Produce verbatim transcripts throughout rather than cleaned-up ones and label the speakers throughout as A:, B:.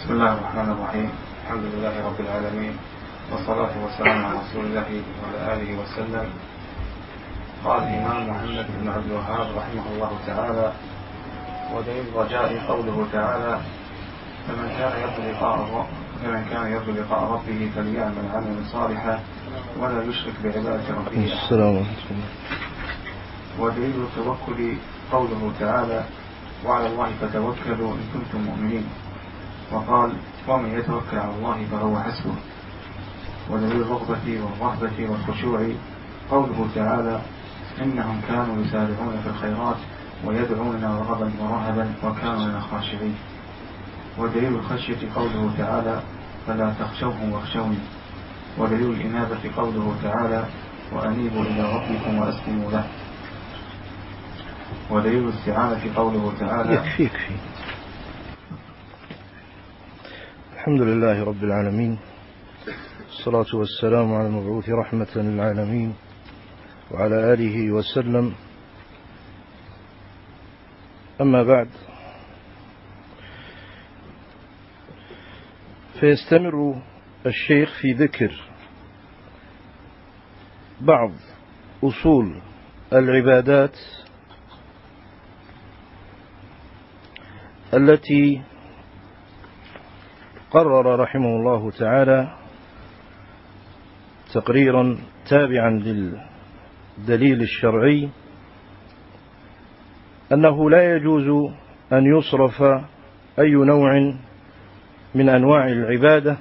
A: بسم الله الرحمن الرحيم. الحمد لله رب العالمين، والصلاة والسلام على رسول الله وعلى آله وسلم. قال الإمام محمد بن عبد الوهاب رحمه الله تعالى: ودليل الرجاء قوله تعالى: فمن كان يرجو لقاء فمن كان يرجو لقاء ربه فليعمل عملا صالحا ولا يشرك بعبادة ربه أحدا. ودليل التوكل قوله تعالى: وعلى الله فتوكلوا إن كنتم مؤمنين. وقال: ومن يتوكل على الله فهو حسبه. ودليل الرغبة والرهبة والخشوع قوله تعالى: إنهم كانوا يسارعون في الخيرات ويدعوننا رغبا ورهبا وكانوا لنا خاشعين. ودليل الخشية قوله تعالى: فلا تخشوهم واخشوني. ودليل الإنابة قوله تعالى: وأنيبوا إلى ربكم وأسلموا له. ودليل الاستعانة قوله تعالى:
B: يكفي يكفي. الحمد لله رب العالمين، الصلاة والسلام على المبعوث رحمة للعالمين وعلى آله وسلم. أما بعد، فيستمر الشيخ في ذكر بعض أصول العبادات التي قرر رحمه الله تعالى تقريرا تابعا للدليل الشرعي أنه لا يجوز أن يصرف أي نوع من أنواع العبادة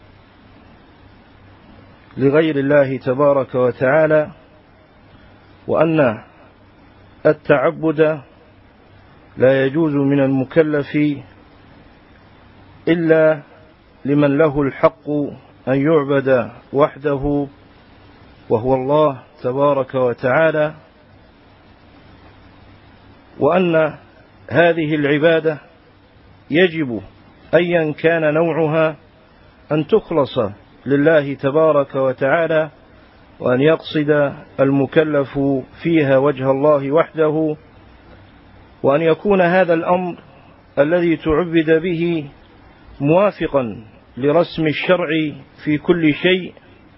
B: لغير الله تبارك وتعالى، وأن التعبد لا يجوز من المكلف إلا لمن له الحق أن يعبد وحده وهو الله تبارك وتعالى، وأن هذه العبادة يجب أيا كان نوعها أن تخلص لله تبارك وتعالى، وأن يقصد المكلف فيها وجه الله وحده، وأن يكون هذا الأمر الذي تعبد به موافقا لرسم الشرع في كل شيء،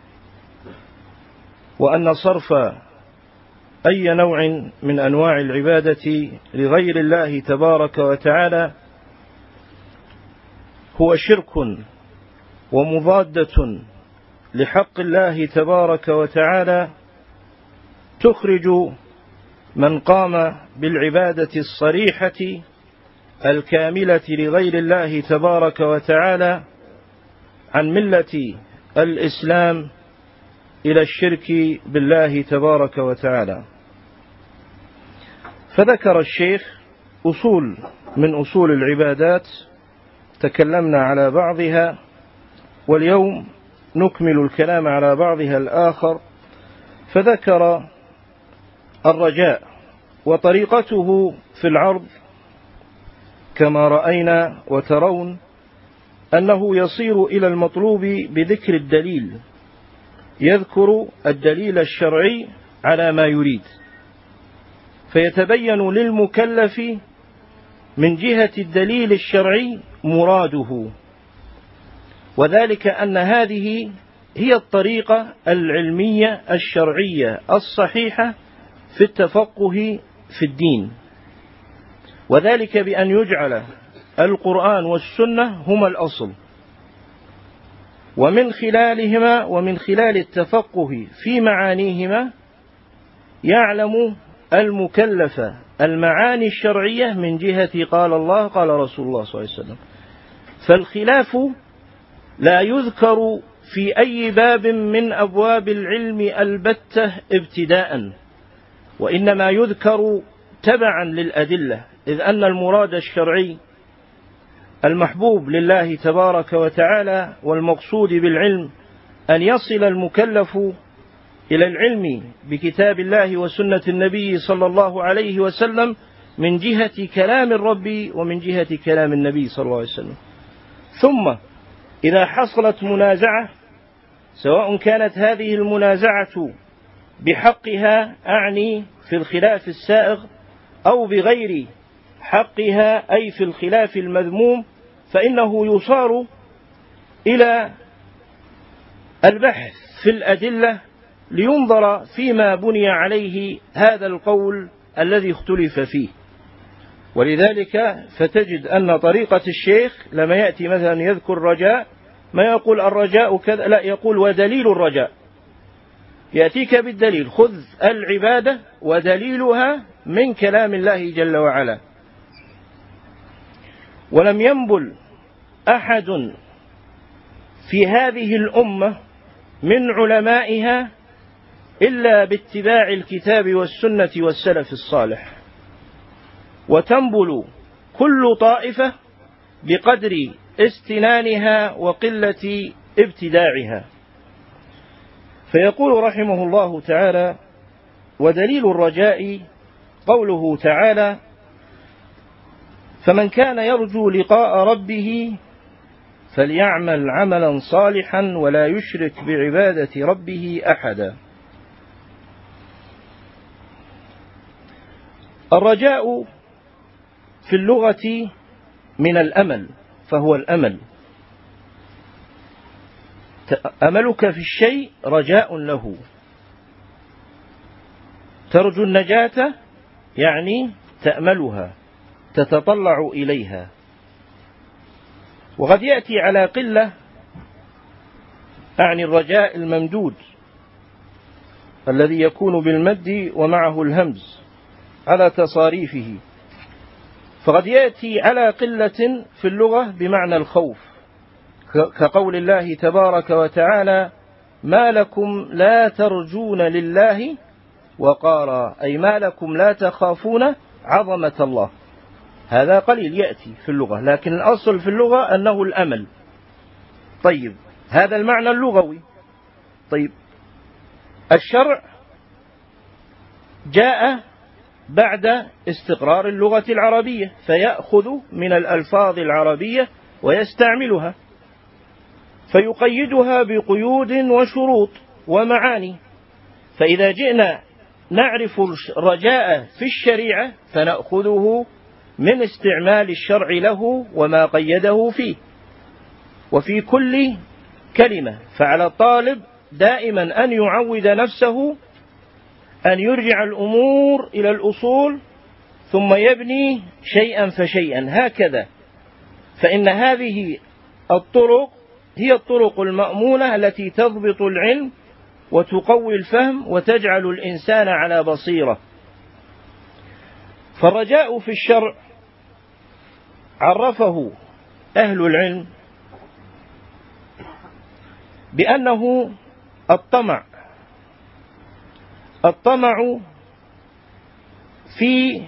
B: وأن صرف أي نوع من أنواع العبادة لغير الله تبارك وتعالى هو شرك ومضادة لحق الله تبارك وتعالى، تخرج من قام بالعبادة الصريحة الكاملة لغير الله تبارك وتعالى عن ملة الإسلام إلى الشرك بالله تبارك وتعالى. فذكر الشيخ أصول من أصول العبادات تكلمنا على بعضها، واليوم نكمل الكلام على بعضها الآخر. فذكر الرجاء، وطريقته في العرض كما رأينا وترون أنه يصير إلى المطلوب بذكر الدليل، يذكر الدليل الشرعي على ما يريد، فيتبين للمكلف من جهة الدليل الشرعي مراده، وذلك أن هذه هي الطريقة العلمية الشرعية الصحيحة في التفقه في الدين، وذلك بأن يجعل القرآن والسنة هما الأصل، ومن خلالهما ومن خلال التفقه في معانيهما يعلم المكلف المعاني الشرعية من جهة قال الله قال رسول الله صلى الله عليه وسلم. فالخلاف لا يذكر في أي باب من أبواب العلم البتة ابتداء، وإنما يذكر تبعا للأدلة، إذ أن المراد الشرعي المحبوب لله تبارك وتعالى والمقصود بالعلم أن يصل المكلف إلى العلم بكتاب الله وسنة النبي صلى الله عليه وسلم من جهة كلام الرب ومن جهة كلام النبي صلى الله عليه وسلم. ثم إذا حصلت منازعة، سواء كانت هذه المنازعة بحقها أعني في الخلاف السائغ أو بغير حقها أي في الخلاف المذموم، فإنه يصار إلى البحث في الأدلة لينظر فيما بني عليه هذا القول الذي اختلف فيه. ولذلك فتجد أن طريقة الشيخ لما يأتي مثلا يذكر رجاء ما يقول الرجاء كذا، لا، يقول ودليل الرجاء، يأتيك بالدليل، خذ العبادة ودليلها من كلام الله جل وعلا. ولم ينبل أحد في هذه الأمة من علمائها إلا باتباع الكتاب والسنة والسلف الصالح، وتنبل كل طائفة بقدر استنانها وقلة ابتداعها. فيقول رحمه الله تعالى: ودليل الرجاء قوله تعالى: فمن كان يرجو لقاء ربه فليعمل عملا صالحا ولا يشرك بعبادة ربه أحدا. الرجاء في اللغة من الأمل، فهو الأمل، أملك في الشيء رجاء له. ترجو النجاة يعني تأملها، تتطلع إليها. وقد يأتي على قلة أعني الرجاء الممدود الذي يكون بالمد ومعه الهمز على تصاريفه، فقد يأتي على قلة في اللغة بمعنى الخوف، كقول الله تبارك وتعالى: ما لكم لا ترجون لله وقارا، أي ما لكم لا تخافون عظمة الله. هذا قليل يأتي في اللغة، لكن الأصل في اللغة أنه الأمل. طيب، هذا المعنى اللغوي. طيب، الشرع جاء بعد استقرار اللغة العربية، فيأخذ من الألفاظ العربية ويستعملها، فيقيدها بقيود وشروط ومعاني. فإذا جئنا نعرف الرجاء في الشريعة فنأخذه من استعمال الشرع له وما قيده فيه، وفي كل كلمة. فعلى الطالب دائما أن يعود نفسه أن يرجع الأمور إلى الأصول ثم يبني شيئا فشيئا هكذا، فإن هذه الطرق هي الطرق المأمونة التي تضبط العلم وتقوي الفهم وتجعل الإنسان على بصيرة. فالرجاء في الشرع عرفه أهل العلم بأنه الطمع الطمع في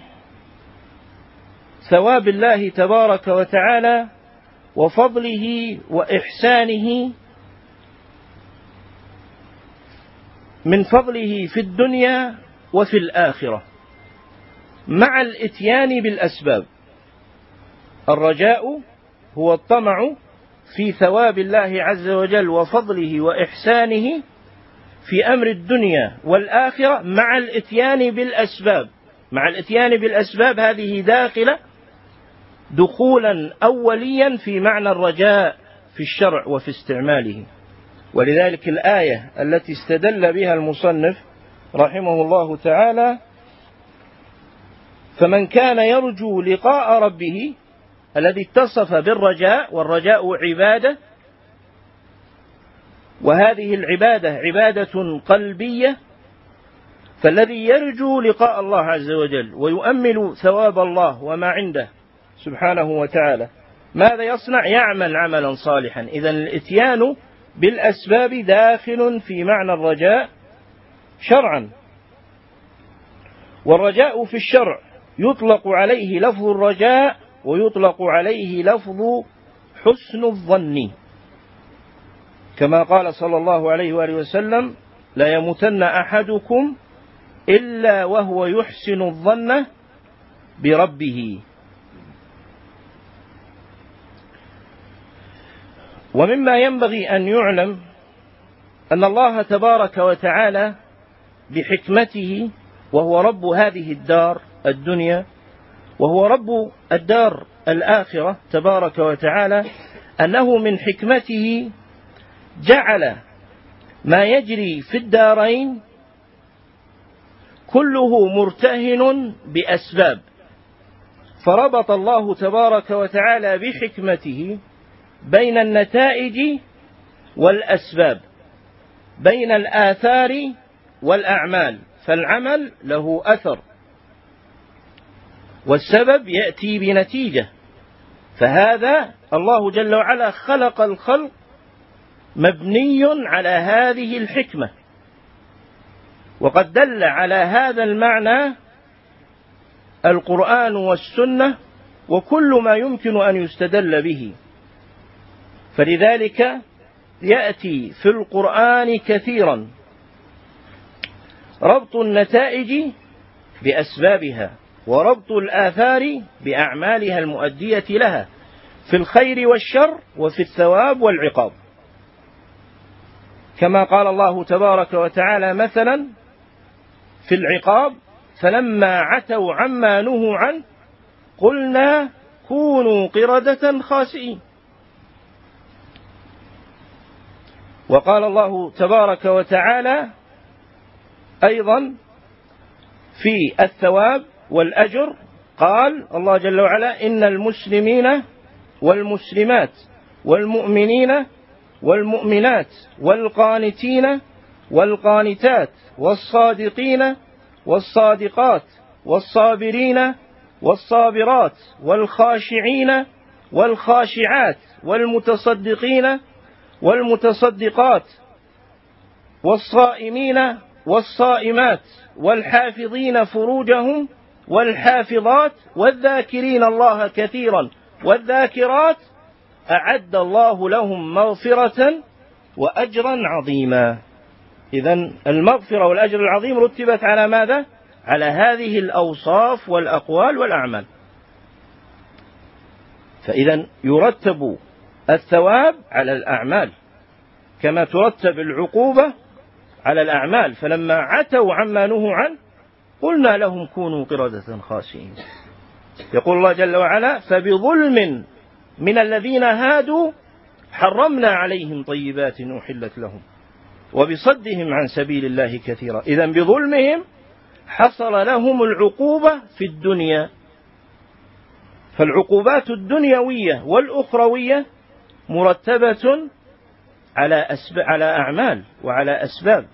B: ثواب الله تبارك وتعالى وفضله وإحسانه، من فضله في الدنيا وفي الآخرة، مع الإتيان بالأسباب. الرجاء هو الطمع في ثواب الله عز وجل وفضله وإحسانه في أمر الدنيا والآخرة، مع الإتيان بالأسباب. مع الإتيان بالأسباب هذه داخلة دخولا أوليا في معنى الرجاء في الشرع وفي استعماله. ولذلك الآية التي استدل بها المصنف رحمه الله تعالى: فمن كان يرجو لقاء ربه، الذي اتصف بالرجاء، والرجاء عبادة، وهذه العبادة عبادة قلبية. فالذي يرجو لقاء الله عز وجل ويؤمل ثواب الله وما عنده سبحانه وتعالى، ماذا يصنع؟ يعمل عملا صالحا. إذن الإتيان بالأسباب داخل في معنى الرجاء شرعا. والرجاء في الشرع يطلق عليه لفظ الرجاء ويطلق عليه لفظ حسن الظن، كما قال صلى الله عليه وآله وسلم: لا يموتن أحدكم إلا وهو يحسن الظن بربه. ومما ينبغي أن يعلم أن الله تبارك وتعالى بحكمته، وهو رب هذه الدار الدنيا وهو رب الدار الآخرة تبارك وتعالى، أنه من حكمته جعل ما يجري في الدارين كله مرتهن بأسباب، فربط الله تبارك وتعالى بحكمته بين النتائج والأسباب، بين الآثار والأعمال، فالعمل له أثر والسبب يأتي بنتيجة، فهذا الله جل وعلا خلق الخلق مبني على هذه الحكمة، وقد دل على هذا المعنى القرآن والسنة وكل ما يمكن أن يستدل به. فلذلك يأتي في القرآن كثيرا ربط النتائج بأسبابها وربط الآثار بأعمالها المؤدية لها في الخير والشر وفي الثواب والعقاب، كما قال الله تبارك وتعالى مثلا في العقاب: فلما عتوا عما نهوا عنه قلنا كونوا قردة خاسئين. وقال الله تبارك وتعالى أيضا في الثواب والأجر، قال الله جل وعلا: إن المسلمين والمسلمات والمؤمنين والمؤمنات والقانتين والقانتات والصادقين والصادقات والصابرين والصابرات والخاشعين والخاشعات والمتصدقين والمتصدقات والصائمين والصائمات والحافظين فروجهم والحافظات والذاكرين الله كثيرا والذاكرات أعد الله لهم مغفرة وأجرا عظيما. إذن المغفرة والأجر العظيم رتبت على ماذا؟ على هذه الأوصاف والأقوال والأعمال. فإذا يرتب الثواب على الأعمال كما ترتب العقوبة على الأعمال، فلما عتوا عما نهوا عنه قلنا لهم كونوا قردة خاسئين. يقول الله جل وعلا: فبظلم من الذين هادوا حرمنا عليهم طيبات أحلت لهم وبصدهم عن سبيل الله كثيرا. إذن بظلمهم حصل لهم العقوبة في الدنيا، فالعقوبات الدنيوية والأخروية مرتبة على أسب... على أعمال وعلى أسباب.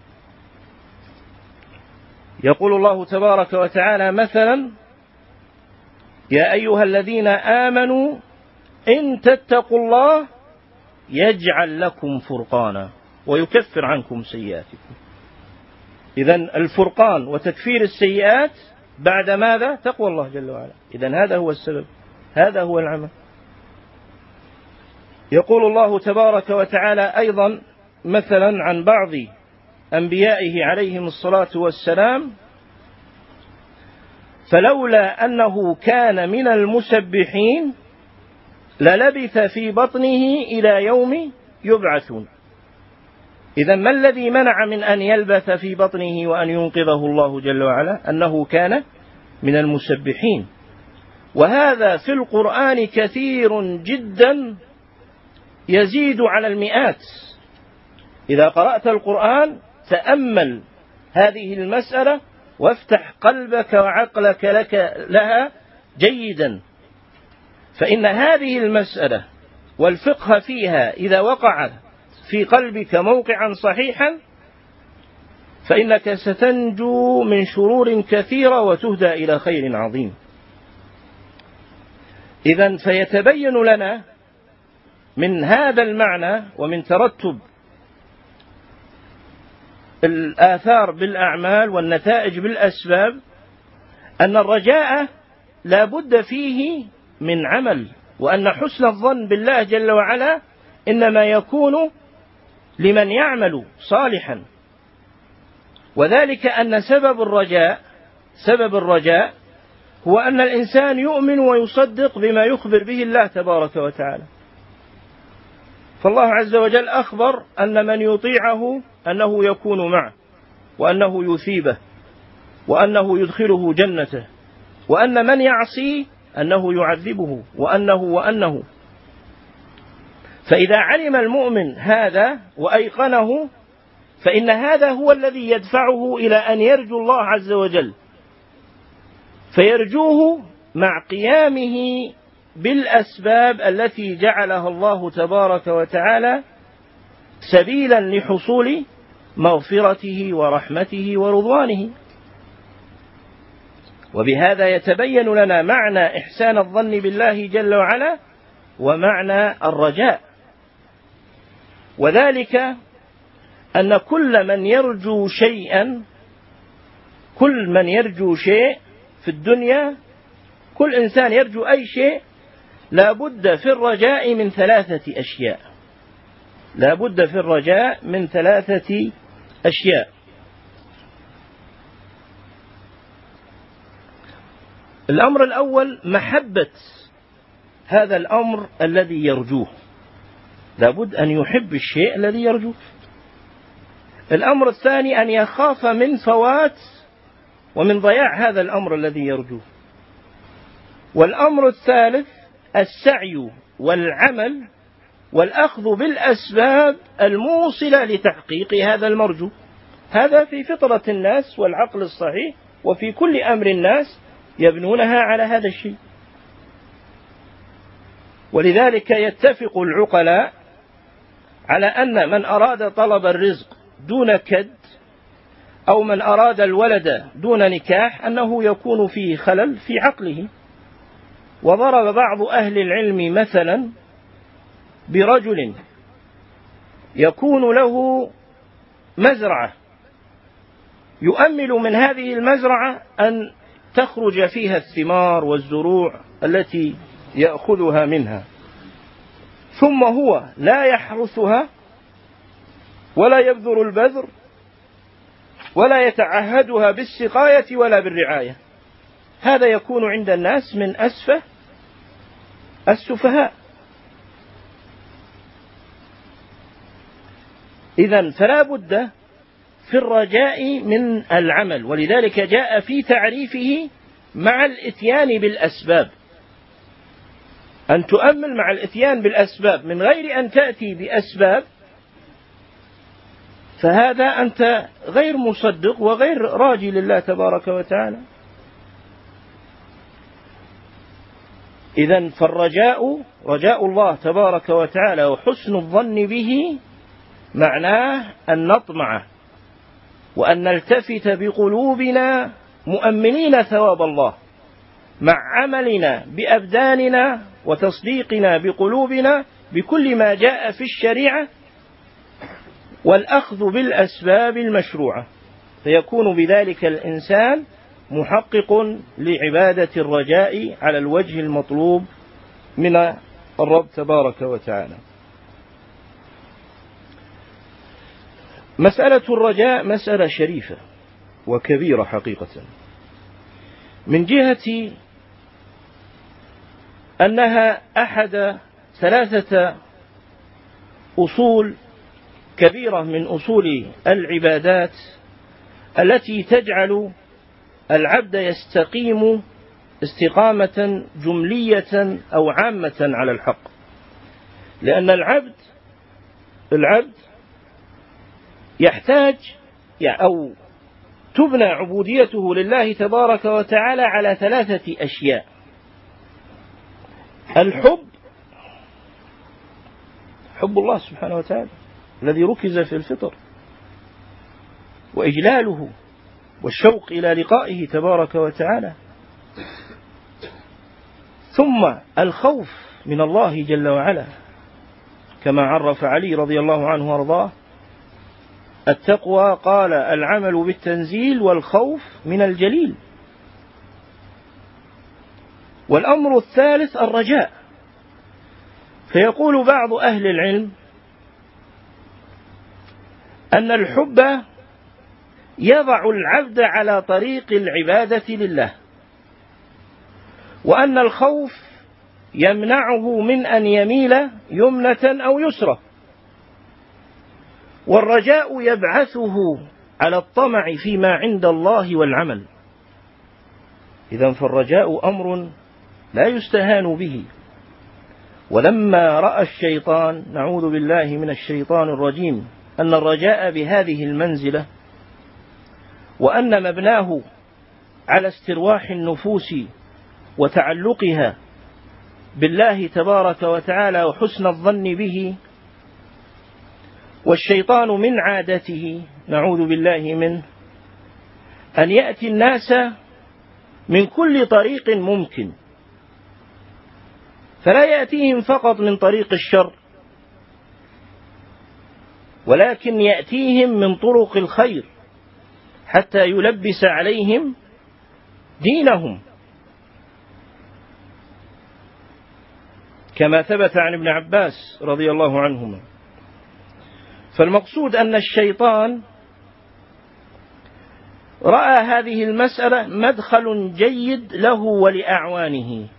B: يقول الله تبارك وتعالى مثلا: يا أيها الذين آمنوا إن تتقوا الله يجعل لكم فرقانا ويكفر عنكم سيئاتكم. إذن الفرقان وتكفير السيئات بعد ماذا؟ تقوى الله جل وعلا. إذن هذا هو السبب، هذا هو العمل. يقول الله تبارك وتعالى أيضا مثلا عن بعض أنبيائه عليهم الصلاة والسلام: فلولا أنه كان من المسبحين للبث في بطنه إلى يوم يبعثون. إذا ما الذي منع من أن يلبث في بطنه وأن ينقذه الله جل وعلا؟ أنه كان من المسبحين. وهذا في القرآن كثير جدا يزيد على المئات. إذا قرأت القرآن تأمل هذه المسألة وافتح قلبك وعقلك لك لها جيدا، فإن هذه المسألة والفقه فيها إذا وقع في قلبك موقعا صحيحا فإنك ستنجو من شرور كثيرة وتهدى إلى خير عظيم. إذن فيتبين لنا من هذا المعنى ومن ترتب الآثار بالأعمال والنتائج بالأسباب أن الرجاء لا بد فيه من عمل، وأن حسن الظن بالله جل وعلا إنما يكون لمن يعمل صالحا. وذلك أن سبب الرجاء سبب الرجاء هو أن الإنسان يؤمن ويصدق بما يخبر به الله تبارك وتعالى. فالله عز وجل أخبر أن من يطيعه أنه يكون معه وأنه يثيبه وأنه يدخله جنته وأن من يعصي أنه يعذبه وأنه وأنه. فإذا علم المؤمن هذا وأيقنه فإن هذا هو الذي يدفعه إلى أن يرجو الله عز وجل، فيرجوه مع قيامه بالأسباب التي جعلها الله تبارك وتعالى سبيلا لحصول مغفرته ورحمته ورضوانه. وبهذا يتبين لنا معنى إحسان الظن بالله جل وعلا ومعنى الرجاء، وذلك أن كل من يرجو شيئا كل من يرجو شيء في الدنيا، كل إنسان يرجو أي شيء، لا بد في الرجاء من ثلاثة أشياء لا بد في الرجاء من ثلاثة أشياء. الأمر الأول محبة هذا الأمر الذي يرجوه، لا بد أن يحب الشيء الذي يرجوه. الأمر الثاني أن يخاف من فوات ومن ضياع هذا الأمر الذي يرجوه. والأمر الثالث السعي والعمل والأخذ بالأسباب الموصلة لتحقيق هذا المرجو. هذا في فطرة الناس والعقل الصحيح، وفي كل أمر الناس يبنونها على هذا الشيء. ولذلك يتفق العقلاء على أن من أراد طلب الرزق دون كد، أو من أراد الولد دون نكاح، أنه يكون فيه خلل في عقله. وضرب بعض أهل العلم مثلا برجل يكون له مزرعة، يؤمل من هذه المزرعة أن تخرج فيها الثمار والزروع التي يأخذها منها، ثم هو لا يحرثها ولا يبذر البذر ولا يتعهدها بالسقاية ولا بالرعاية. هذا يكون عند الناس من أسفه السفهاء. إذن فلا بد في الرجاء من العمل، ولذلك جاء في تعريفه مع الإتيان بالأسباب، أن تؤمل مع الإتيان بالأسباب من غير أن تأتي بأسباب، فهذا أنت غير مصدق وغير راجي لله تبارك وتعالى. إذن فالرجاء رجاء الله تبارك وتعالى وحسن الظن به معناه أن نطمع وأن نلتفت بقلوبنا مؤمنين ثواب الله، مع عملنا بأبداننا وتصديقنا بقلوبنا بكل ما جاء في الشريعة، والأخذ بالأسباب المشروعة، فيكون بذلك الإنسان محقق لعبادة الرجاء على الوجه المطلوب من الرب تبارك وتعالى. مسألة الرجاء مسألة شريفة وكبيرة حقيقة، من جهة أنها أحد ثلاثة أصول كبيرة من أصول العبادات التي تجعل العبد يستقيم استقامة جملية أو عامة على الحق. لأن العبد العبد يحتاج أو تبنى عبوديته لله تبارك وتعالى على ثلاثة أشياء: الحب، حب الله سبحانه وتعالى الذي ركز في الفطر، وإجلاله والشوق إلى لقائه تبارك وتعالى، ثم الخوف من الله جل وعلا، كما عرف علي رضي الله عنه وارضاه التقوى قال: العمل بالتنزيل والخوف من الجليل. والأمر الثالث الرجاء. فيقول بعض أهل العلم أن الحب يضع العبد على طريق العبادة لله، وأن الخوف يمنعه من أن يميل يمنة أو يسرة، والرجاء يبعثه على الطمع فيما عند الله والعمل. إذن فالرجاء أمر لا يستهان به. ولما رأى الشيطان، نعوذ بالله من الشيطان الرجيم، أن الرجاء بهذه المنزلة وأن مبناه على استرواح النفوس وتعلقها بالله تبارك وتعالى وحسن الظن به، والشيطان من عادته نعوذ بالله منه أن يأتي الناس من كل طريق ممكن، فلا يأتيهم فقط من طريق الشر، ولكن يأتيهم من طرق الخير حتى يلبس عليهم دينهم، كما ثبت عن ابن عباس رضي الله عنهما. فالمقصود أن الشيطان رأى هذه المسألة مدخل جيد له ولأعوانه،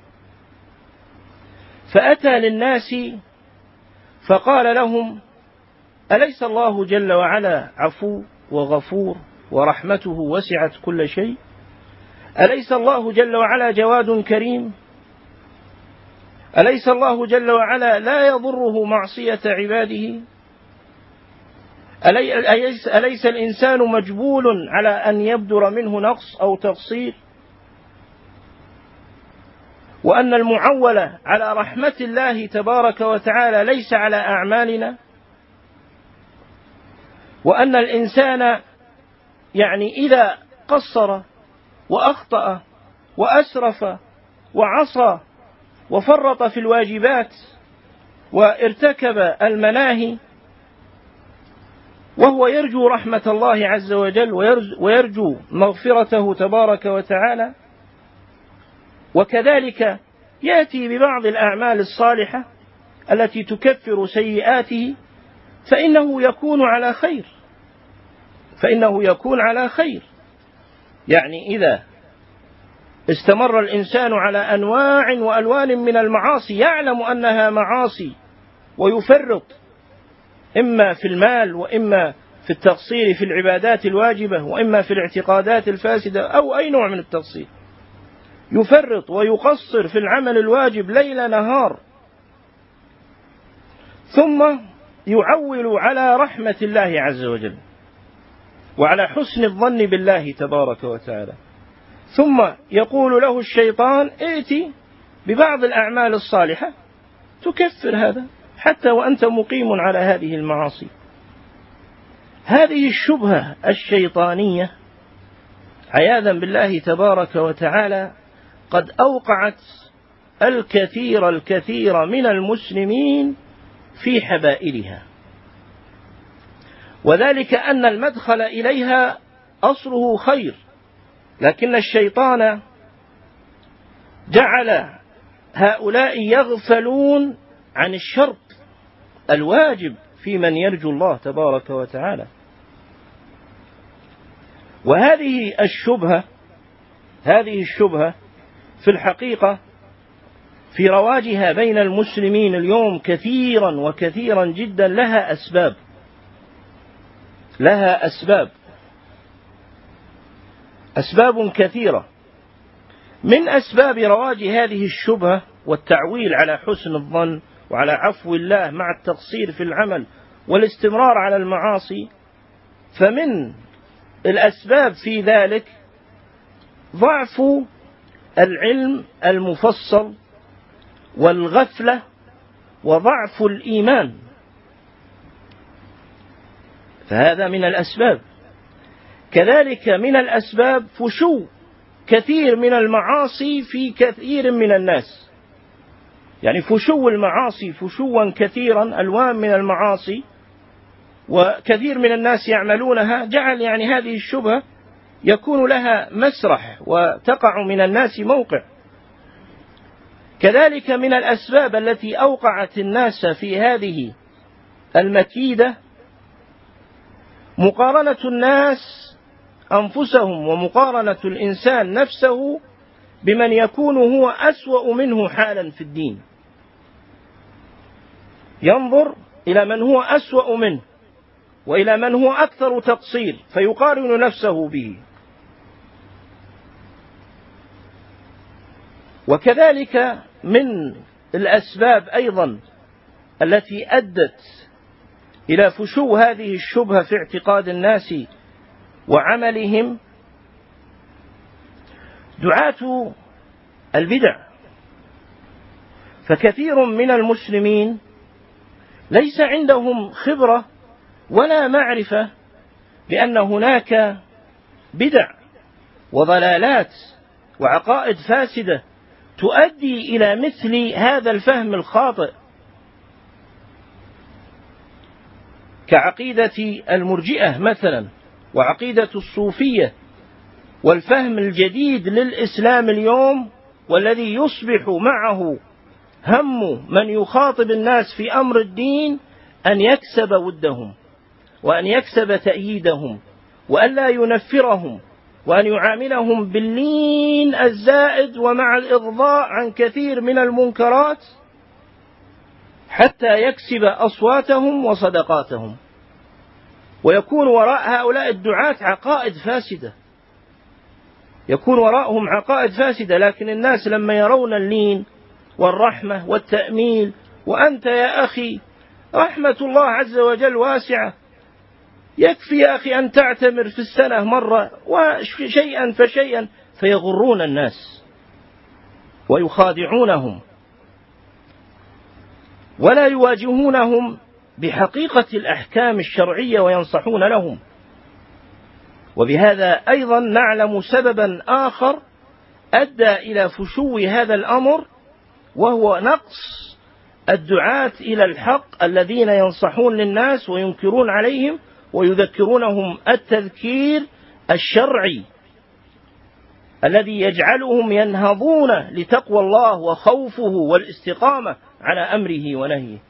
B: فأتى للناس فقال لهم: أليس الله جل وعلا عفو وغفور ورحمته وسعت كل شيء؟ أليس الله جل وعلا جواد كريم؟ أليس الله جل وعلا لا يضره معصية عباده؟ أليس, أليس الإنسان مجبول على أن يبدر منه نقص أو تقصير؟ وأن المعول على رحمة الله تبارك وتعالى ليس على أعمالنا، وأن الإنسان يعني إذا قصر وأخطأ وأسرف وعصى وفرط في الواجبات وارتكب المناهي وهو يرجو رحمة الله عز وجل ويرجو مغفرته تبارك وتعالى، وكذلك يأتي ببعض الأعمال الصالحة التي تكفر سيئاته، فإنه يكون على خير فإنه يكون على خير يعني إذا استمر الإنسان على أنواع وألوان من المعاصي يعلم أنها معاصي ويفرط إما في المال وإما في التقصير في العبادات الواجبة وإما في الاعتقادات الفاسدة أو أي نوع من التقصير، يفرط ويقصر في العمل الواجب ليل نهار، ثم يعول على رحمة الله عز وجل وعلى حسن الظن بالله تبارك وتعالى، ثم يقول له الشيطان: ائتي ببعض الأعمال الصالحة تكفر هذا حتى وأنت مقيم على هذه المعاصي. هذه الشبهة الشيطانية عياذا بالله تبارك وتعالى قد أوقعت الكثير الكثير من المسلمين في حبائلها، وذلك أن المدخل إليها أصله خير، لكن الشيطان جعل هؤلاء يغفلون عن الشرط الواجب في من يرجو الله تبارك وتعالى. وهذه الشبهة هذه الشبهة في الحقيقة في رواجها بين المسلمين اليوم كثيرا وكثيرا جدا لها أسباب لها أسباب أسباب كثيرة. من أسباب رواج هذه الشبهة والتعويل على حسن الظن وعلى عفو الله مع التقصير في العمل والاستمرار على المعاصي، فمن الأسباب في ذلك ضعف العلم المفصل والغفلة وضعف الإيمان، فهذا من الأسباب. كذلك من الأسباب فشو كثير من المعاصي في كثير من الناس، يعني فشو المعاصي فشوا كثيرا، ألوان من المعاصي وكثير من الناس يعملونها، جعل يعني هذه الشبهة يكون لها مسرح وتقع من الناس موقع. كذلك من الأسباب التي أوقعت الناس في هذه المكيدة مقارنة الناس أنفسهم ومقارنة الإنسان نفسه بمن يكون هو أسوأ منه حالا في الدين، ينظر إلى من هو أسوأ منه وإلى من هو أكثر تقصير فيقارن نفسه به. وكذلك من الأسباب أيضا التي أدت إلى فشو هذه الشبهة في اعتقاد الناس وعملهم دعاة البدع. فكثير من المسلمين ليس عندهم خبرة ولا معرفة بأن هناك بدع وضلالات وعقائد فاسدة تؤدي إلى مثل هذا الفهم الخاطئ، كعقيدة المرجئة مثلا، وعقيدة الصوفية، والفهم الجديد للإسلام اليوم والذي يصبح معه هم من يخاطب الناس في أمر الدين أن يكسب ودهم وأن يكسب تأييدهم وأن لا ينفرهم وأن يعاملهم باللين الزائد ومع الإغضاء عن كثير من المنكرات حتى يكسب أصواتهم وصدقاتهم. ويكون وراء هؤلاء الدعاة عقائد فاسدة، يكون وراءهم عقائد فاسدة، لكن الناس لما يرون اللين والرحمة والتأميل، وأنت يا أخي رحمة الله عز وجل واسعة، يكفي يا أخي أن تعتمر في السنة مرة وشيئا فشيئا، فيغرون الناس ويخادعونهم ولا يواجهونهم بحقيقة الأحكام الشرعية وينصحون لهم. وبهذا أيضا نعلم سببا آخر أدى إلى فشو هذا الأمر، وهو نقص الدعاة إلى الحق الذين ينصحون للناس وينكرون عليهم ويذكرونهم التذكير الشرعي الذي يجعلهم ينهضون لتقوى الله وخوفه والاستقامة على أمره ونهيه.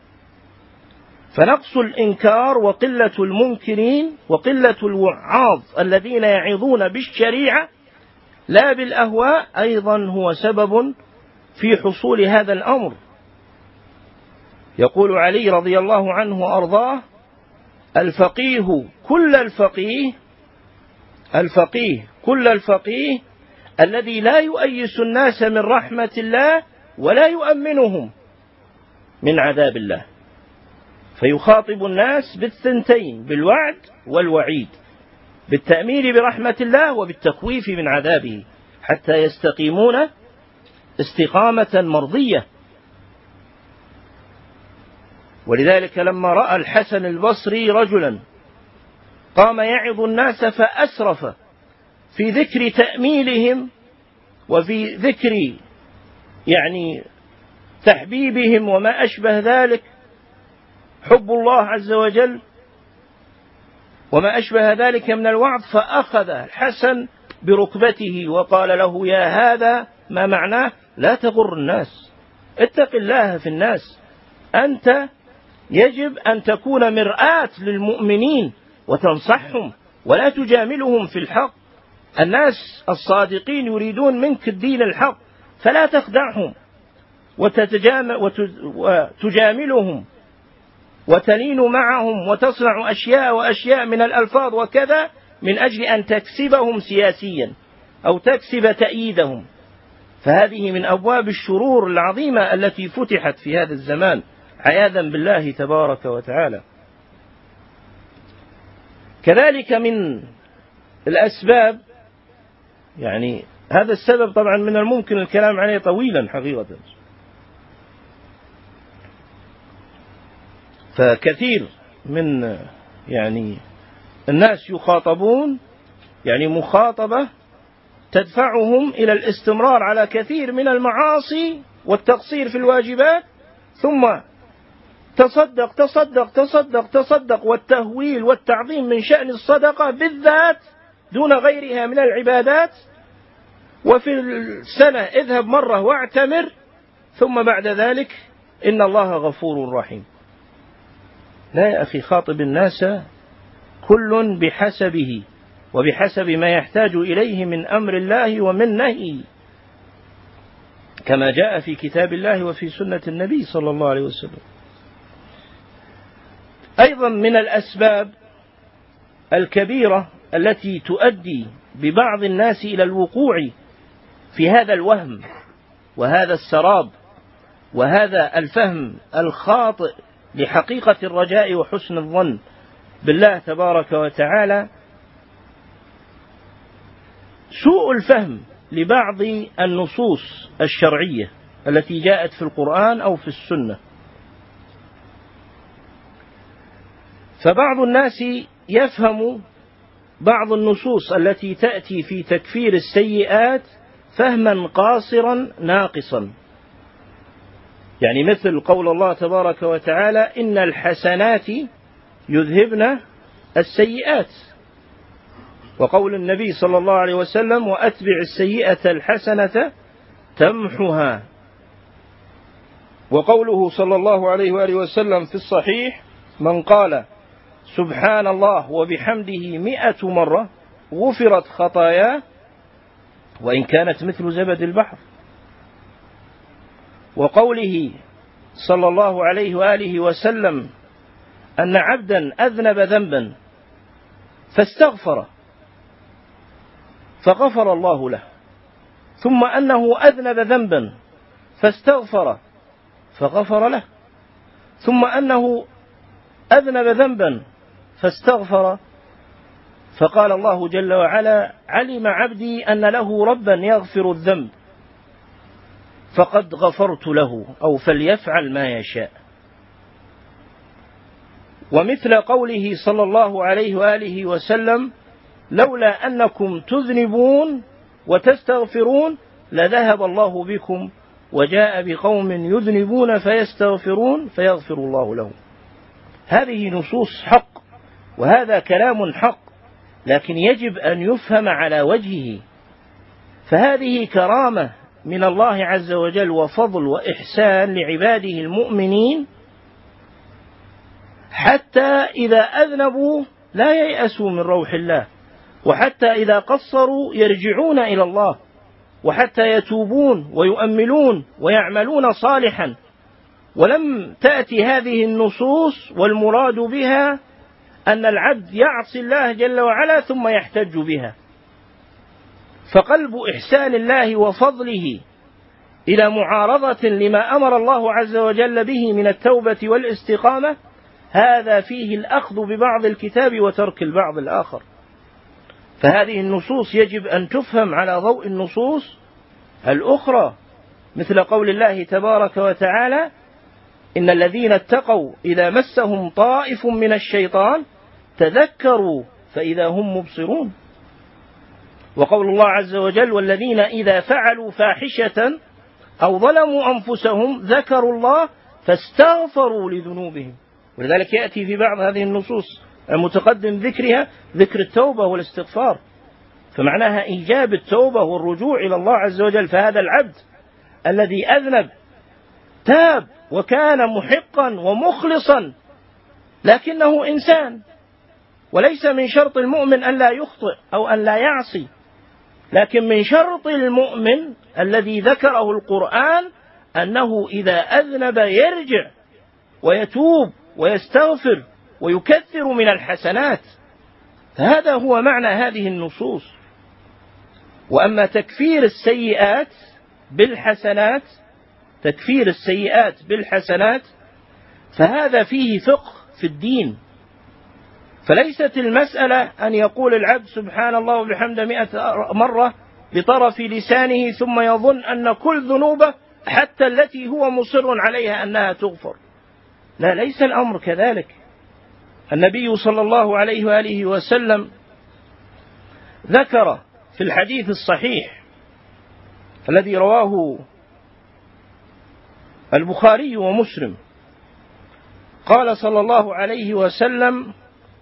B: فنقص الإنكار وقلة المنكرين وقلة الوعاظ الذين يعظون بالشريعة لا بالأهواء أيضا هو سبب في حصول هذا الأمر. يقول علي رضي الله عنه وأرضاه: الفقيه كل الفقيه الفقيه كل الفقيه الذي لا يؤيس الناس من رحمة الله ولا يؤمنهم من عذاب الله. فيخاطب الناس بالثنتين، بالوعد والوعيد، بالتأمين برحمة الله وبالتخويف من عذابه، حتى يستقيمون استقامة مرضية. ولذلك لما رأى الحسن البصري رجلا قام يعظ الناس فأسرف في ذكر تأميلهم وفي ذكر يعني تحبيبهم وما أشبه ذلك، حب الله عز وجل وما أشبه ذلك من الوعظ، فأخذ الحسن بركبته وقال له: يا هذا ما معناه لا تغر الناس، اتق الله في الناس، أنت يجب أن تكون مرآة للمؤمنين وتنصحهم ولا تجاملهم في الحق. الناس الصادقين يريدون منك الدين الحق، فلا تخدعهم وتجاملهم وتلين معهم وتصنع أشياء وأشياء من الألفاظ وكذا من أجل أن تكسبهم سياسيا أو تكسب تأييدهم. فهذه من أبواب الشرور العظيمة التي فتحت في هذا الزمان عياذا بالله تبارك وتعالى. كذلك من الأسباب، يعني هذا السبب طبعا من الممكن الكلام عليه طويلا حقيقة، فكثير من يعني الناس يخاطبون يعني مخاطبة تدفعهم إلى الاستمرار على كثير من المعاصي والتقصير في الواجبات، ثم تصدق تصدق تصدق تصدق، والتهويل والتعظيم من شأن الصدقة بالذات دون غيرها من العبادات، وفي السنة اذهب مرة واعتمر، ثم بعد ذلك إن الله غفور رحيم. لا يا أخي، خاطب الناس كل بحسبه وبحسب ما يحتاج إليه من أمر الله ومن نهي، كما جاء في كتاب الله وفي سنة النبي صلى الله عليه وسلم. أيضا من الأسباب الكبيرة التي تؤدي ببعض الناس إلى الوقوع في هذا الوهم وهذا السراب وهذا الفهم الخاطئ لحقيقة الرجاء وحسن الظن بالله تبارك وتعالى سوء الفهم لبعض النصوص الشرعية التي جاءت في القرآن أو في السنة. فبعض الناس يفهم بعض النصوص التي تأتي في تكفير السيئات فهما قاصرا ناقصا، يعني مثل قول الله تبارك وتعالى إن الحسنات يذهبن السيئات، وقول النبي صلى الله عليه وسلم وأتبع السيئة الحسنة تمحها، وقوله صلى الله عليه وآله وسلم في الصحيح من قال سبحان الله وبحمده مئة مرة غفرت خطاياه وإن كانت مثل زبد البحر، وقوله صلى الله عليه وآله وسلم أن عبدا أذنب ذنبا فاستغفر فغفر الله له، ثم أنه أذنب ذنبا فاستغفر فغفر له، ثم أنه أذنب ذنبا فاستغفر فقال الله جل وعلا علم عبدي أن له ربا يغفر الذنب فقد غفرت له أو فليفعل ما يشاء. ومثل قوله صلى الله عليه وآله وسلم لولا أنكم تذنبون وتستغفرون لذهب الله بكم وجاء بقوم يذنبون فيستغفرون فيغفر الله لهم. هذه نصوص حق وهذا كلام حق، لكن يجب أن يفهم على وجهه، فهذه كرامة من الله عز وجل وفضل وإحسان لعباده المؤمنين، حتى إذا أذنبوا لا ييأسوا من روح الله، وحتى إذا قصروا يرجعون إلى الله، وحتى يتوبون ويؤملون ويعملون صالحا. ولم تأتي هذه النصوص والمراد بها أن العبد يعصي الله جل وعلا ثم يحتج بها، فقلب إحسان الله وفضله إلى معارضة لما أمر الله عز وجل به من التوبة والاستقامة هذا فيه الأخذ ببعض الكتاب وترك البعض الآخر. فهذه النصوص يجب أن تفهم على ضوء النصوص الأخرى، مثل قول الله تبارك وتعالى إن الذين اتقوا إذا مسهم طائف من الشيطان تذكروا فإذا هم مبصرون، وقول الله عز وجل والذين إذا فعلوا فاحشة أو ظلموا أنفسهم ذكروا الله فاستغفروا لذنوبهم. ولذلك يأتي في بعض هذه النصوص المتقدم ذكرها ذكر التوبة والاستغفار، فمعناها إيجاب التوبة والرجوع إلى الله عز وجل. فهذا العبد الذي أذنب تاب وكان محقا ومخلصا، لكنه إنسان، وليس من شرط المؤمن أن لا يخطئ أو أن لا يعصي، لكن من شرط المؤمن الذي ذكره القرآن أنه إذا أذنب يرجع ويتوب ويستغفر ويكثر من الحسنات. فهذا هو معنى هذه النصوص. وأما تكفير السيئات بالحسنات تكفير السيئات بالحسنات فهذا فيه فقه في الدين، فليست المسألة أن يقول العبد سبحان الله وبحمده مئة مرة بطرف لسانه ثم يظن أن كل ذنوبه حتى التي هو مصر عليها أنها تغفر. لا، ليس الأمر كذلك. النبي صلى الله عليه وآله وسلم ذكر في الحديث الصحيح الذي رواه البخاري ومسلم قال صلى الله عليه وسلم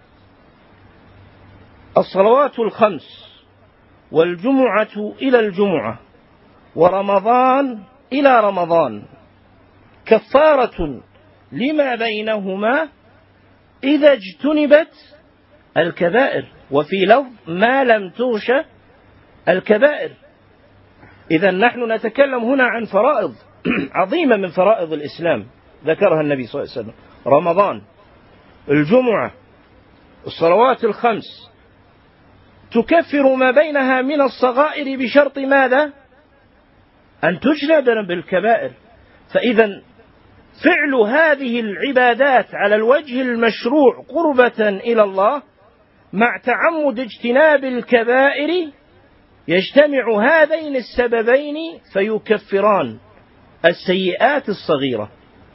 B: الصلوات الخمس والجمعة إلى الجمعة ورمضان إلى رمضان كفارة لما بينهما إذا اجتنبت الكبائر، وفي لفظ ما لم تغش الكبائر. إذا نحن نتكلم هنا عن فرائض عظيمة من فرائض الإسلام ذكرها النبي صلى الله عليه وسلم: رمضان، الجمعة، الصلوات الخمس، تكفر ما بينها من الصغائر بشرط ماذا؟ أن تجنب بالكبائر. فإذا فعل هذه العبادات على الوجه المشروع قربة إلى الله مع تعمد اجتناب الكبائر يجتمع هذين السببين فيكفران السيئات الصغيرة،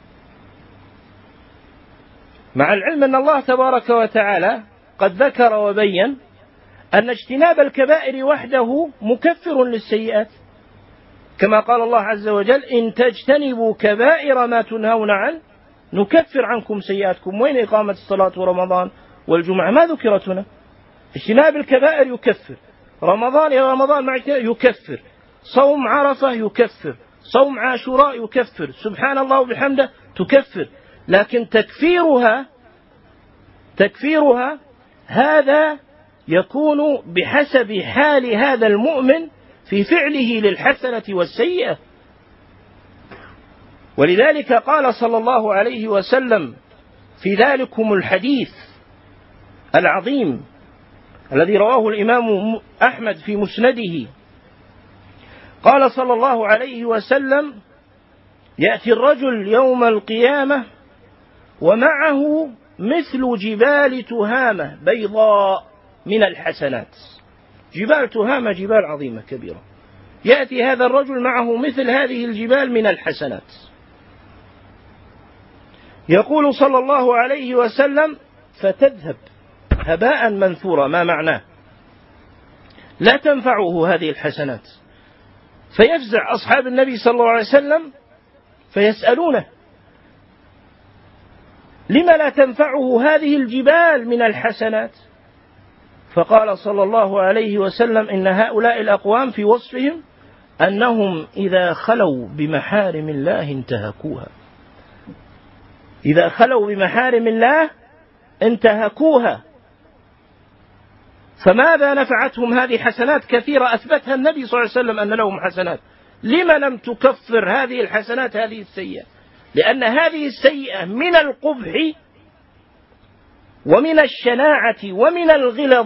B: مع العلم أن الله تبارك وتعالى قد ذكر وبين أن اجتناب الكبائر وحده مكفر للسيئات، كما قال الله عز وجل: إن تجتنبوا كبائر ما تنهون عنه نكفر عنكم سيئاتكم. وين إقامة الصلاة ورمضان والجمعة؟ ما ذكرت هنا. اجتناب الكبائر يكفر، رمضان يا رمضان مع يكفر، صوم عرفة يكفر، صوم عاشوراء يكفر، سبحان الله وبحمده تكفر. لكن تكفيرها تكفيرها هذا يكون بحسب حال هذا المؤمن في فعله للحسنة والسيئة. ولذلك قال صلى الله عليه وسلم في ذلكم الحديث العظيم الذي رواه الإمام أحمد في مسنده، قال صلى الله عليه وسلم: يأتي الرجل يوم القيامة ومعه مثل جبال تهامة بيضاء من الحسنات. جبال تهامة جبال عظيمة كبيرة، يأتي هذا الرجل معه مثل هذه الجبال من الحسنات. يقول صلى الله عليه وسلم: فتذهب هباء منثورا. ما معناه؟ لا تنفعه هذه الحسنات. فيفزع أصحاب النبي صلى الله عليه وسلم فيسألونه: لما لا تنفعه هذه الجبال من الحسنات؟ فقال صلى الله عليه وسلم: إن هؤلاء الأقوام في وصفهم أنهم إذا خلوا بمحارم الله انتهكوها. إذا خلوا بمحارم الله انتهكوها. فماذا نفعتهم هذه حسنات كثيرة أثبتها النبي صلى الله عليه وسلم أن لهم حسنات؟ لما لم تكفر هذه الحسنات هذه السيئة؟ لأن هذه السيئة من القبح ومن الشناعة ومن الغلظ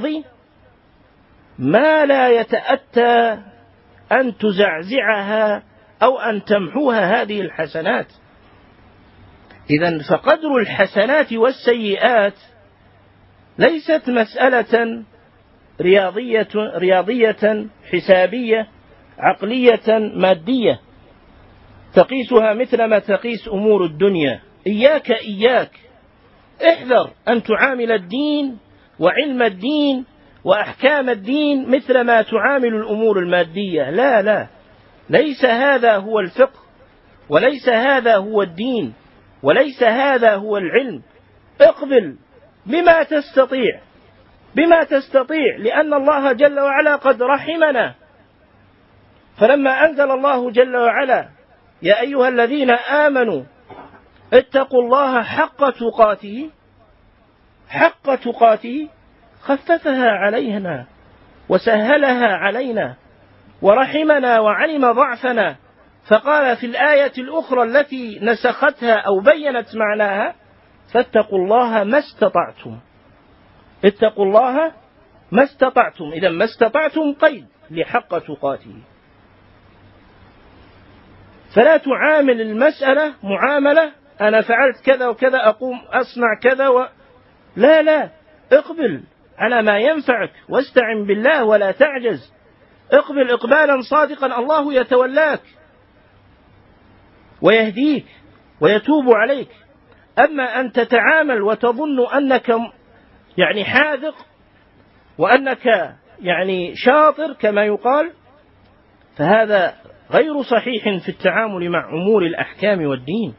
B: ما لا يتأتى أن تزعزعها أو أن تمحوها هذه الحسنات. إذن فقدر الحسنات والسيئات ليست مسألة رياضية رياضية حسابية عقلية مادية تقيسها مثلما تقيس أمور الدنيا. إياك إياك احذر أن تعامل الدين وعلم الدين وأحكام الدين مثل ما تعامل الأمور المادية. لا لا ليس هذا هو الفقه، وليس هذا هو الدين، وليس هذا هو العلم. اقبل بما تستطيع بما تستطيع لأن الله جل وعلا قد رحمنا. فلما أنزل الله جل وعلا: يا أيها الذين آمنوا اتقوا الله حق تقاته حق تقاته خففها علينا وسهلها علينا ورحمنا وعلم ضعفنا. فقال في الآية الأخرى التي نسختها أو بينت معناها: فاتقوا الله ما استطعتم. اتقوا الله ما استطعتم. إذا ما استطعتم قيد لحق تقاته. فلا تعامل المسألة معاملة أنا فعلت كذا وكذا أقوم أصنع كذا و... لا لا اقبل على ما ينفعك واستعن بالله ولا تعجز. اقبل إقبالا صادقا، الله يتولاك ويهديك ويتوب عليك. أما أن تتعامل وتظن أنك يعني حاذق وأنك يعني شاطر كما يقال، فهذا غير صحيح في التعامل مع أمور الأحكام والدين.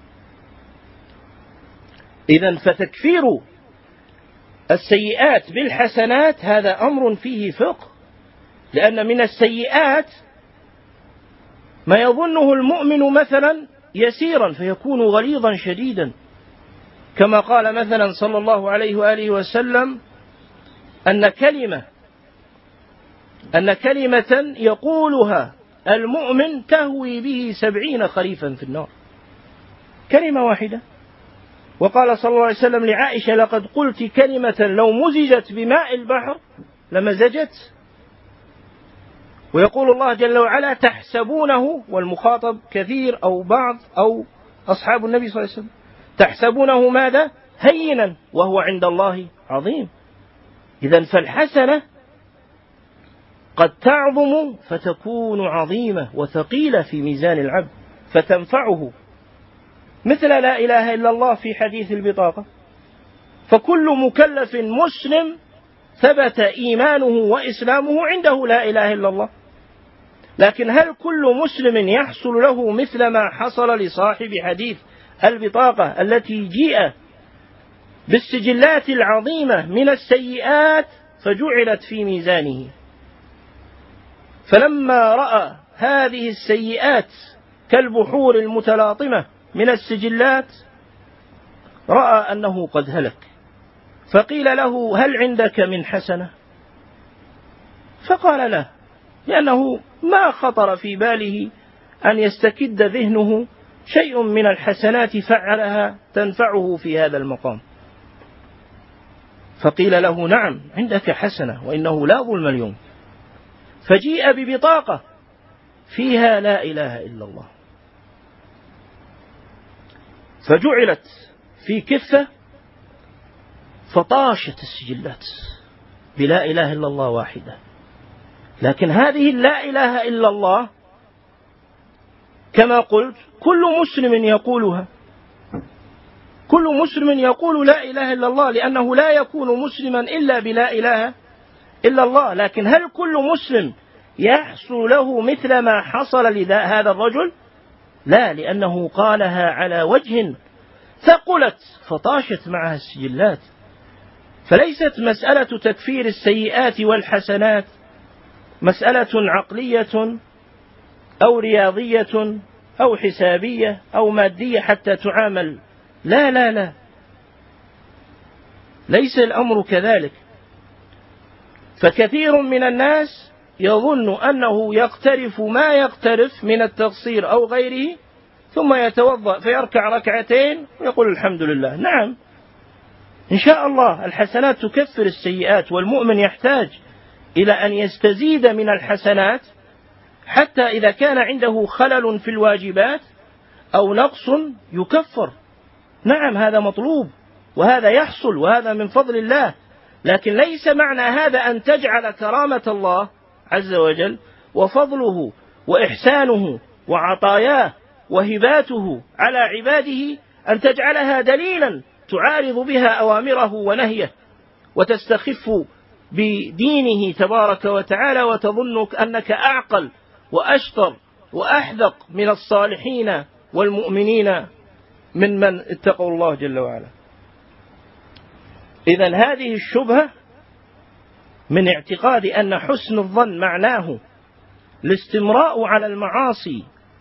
B: إذن فتكفير السيئات بالحسنات هذا أمر فيه فقه، لأن من السيئات ما يظنه المؤمن مثلا يسيرا فيكون غليظا شديدا، كما قال مثلا صلى الله عليه وآله وسلم أن كلمة أن كلمة يقولها المؤمن تهوي به سبعين خريفا في النار. كلمة واحدة. وقال صلى الله عليه وسلم لعائشة: لقد قلت كلمة لو مزجت بماء البحر لمزجت. ويقول الله جل وعلا تحسبونه، والمخاطب كثير أو بعض أو أصحاب النبي صلى الله عليه وسلم، تحسبونه ماذا؟ هينا وهو عند الله عظيم. إذن فالحسنة قد تعظم فتكون عظيمة وثقيلة في ميزان العبد فتنفعه، مثل لا إله إلا الله في حديث البطاقة. فكل مكلف مسلم ثبت إيمانه وإسلامه عنده لا إله إلا الله، لكن هل كل مسلم يحصل له مثل ما حصل لصاحب حديث البطاقة التي جيء بالسجلات العظيمة من السيئات فجعلت في ميزانه، فلما رأى هذه السيئات كالبحور المتلاطمة من السجلات رأى أنه قد هلك، فقيل له هل عندك من حسنة؟ فقال لا، لأنه ما خطر في باله أن يستكد ذهنه شيء من الحسنات فعلها تنفعه في هذا المقام. فقيل له نعم عندك حسنة وإنه لا ظلم اليوم، فجيء ببطاقة فيها لا إله إلا الله، فجعلت في كفة فطاشت السجلات بلا إله إلا الله واحدة. لكن هذه لا إله إلا الله كما قلت كل مسلم يقولها، كل مسلم يقول لا إله إلا الله، لأنه لا يكون مسلما إلا بلا إله إلا الله. لكن هل كل مسلم يحصل له مثل ما حصل لهذا الرجل؟ لا، لأنه قالها على وجه ثقلت فطاشت معها السجلات. فليست مسألة تكفير السيئات والحسنات مسألة عقلية أو رياضية أو حسابية أو مادية حتى تعامل، لا لا لا، ليس الأمر كذلك. فكثير من الناس يظن أنه يقترف ما يقترف من التقصير أو غيره ثم يتوضأ فيركع ركعتين ويقول الحمد لله. نعم إن شاء الله الحسنات تكفر السيئات، والمؤمن يحتاج إلى أن يستزيد من الحسنات حتى إذا كان عنده خلل في الواجبات أو نقص يكفر. نعم هذا مطلوب وهذا يحصل وهذا من فضل الله، لكن ليس معنى هذا أن تجعل كرامة الله عز وجل وفضله وإحسانه وعطاياه وهباته على عباده أن تجعلها دليلا تعارض بها أوامره ونهيه وتستخف بدينه تبارك وتعالى وتظنك أنك أعقل وأشطر وأحذق من الصالحين والمؤمنين من من اتقوا الله جل وعلا. إذن هذه الشبهة من اعتقاد أن حسن الظن معناه الاستمراء على المعاصي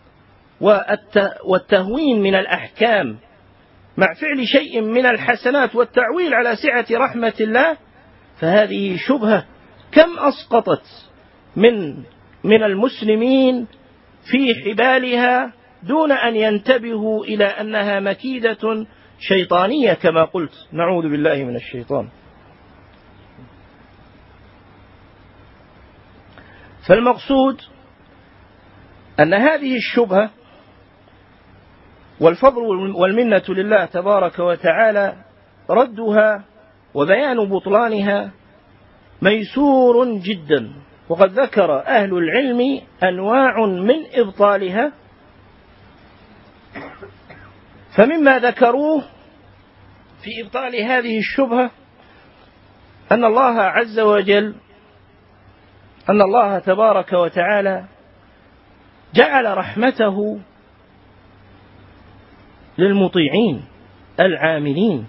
B: والتهوين من الأحكام مع فعل شيء من الحسنات والتعويل على سعة رحمة الله، فهذه شبهة كم أسقطت من من المسلمين في حبالها دون أن ينتبهوا إلى أنها مكيدة شيطانية كما قلت، نعوذ بالله من الشيطان. فالمقصود أن هذه الشبهة والفضل والمنة لله تبارك وتعالى ردها وبيان بطلانها ميسور جدا، وقد ذكر أهل العلم أنواع من إبطالها. فمما ذكروه في إبطال هذه الشبهة أن الله عز وجل أن الله تبارك وتعالى جعل رحمته للمطيعين العاملين.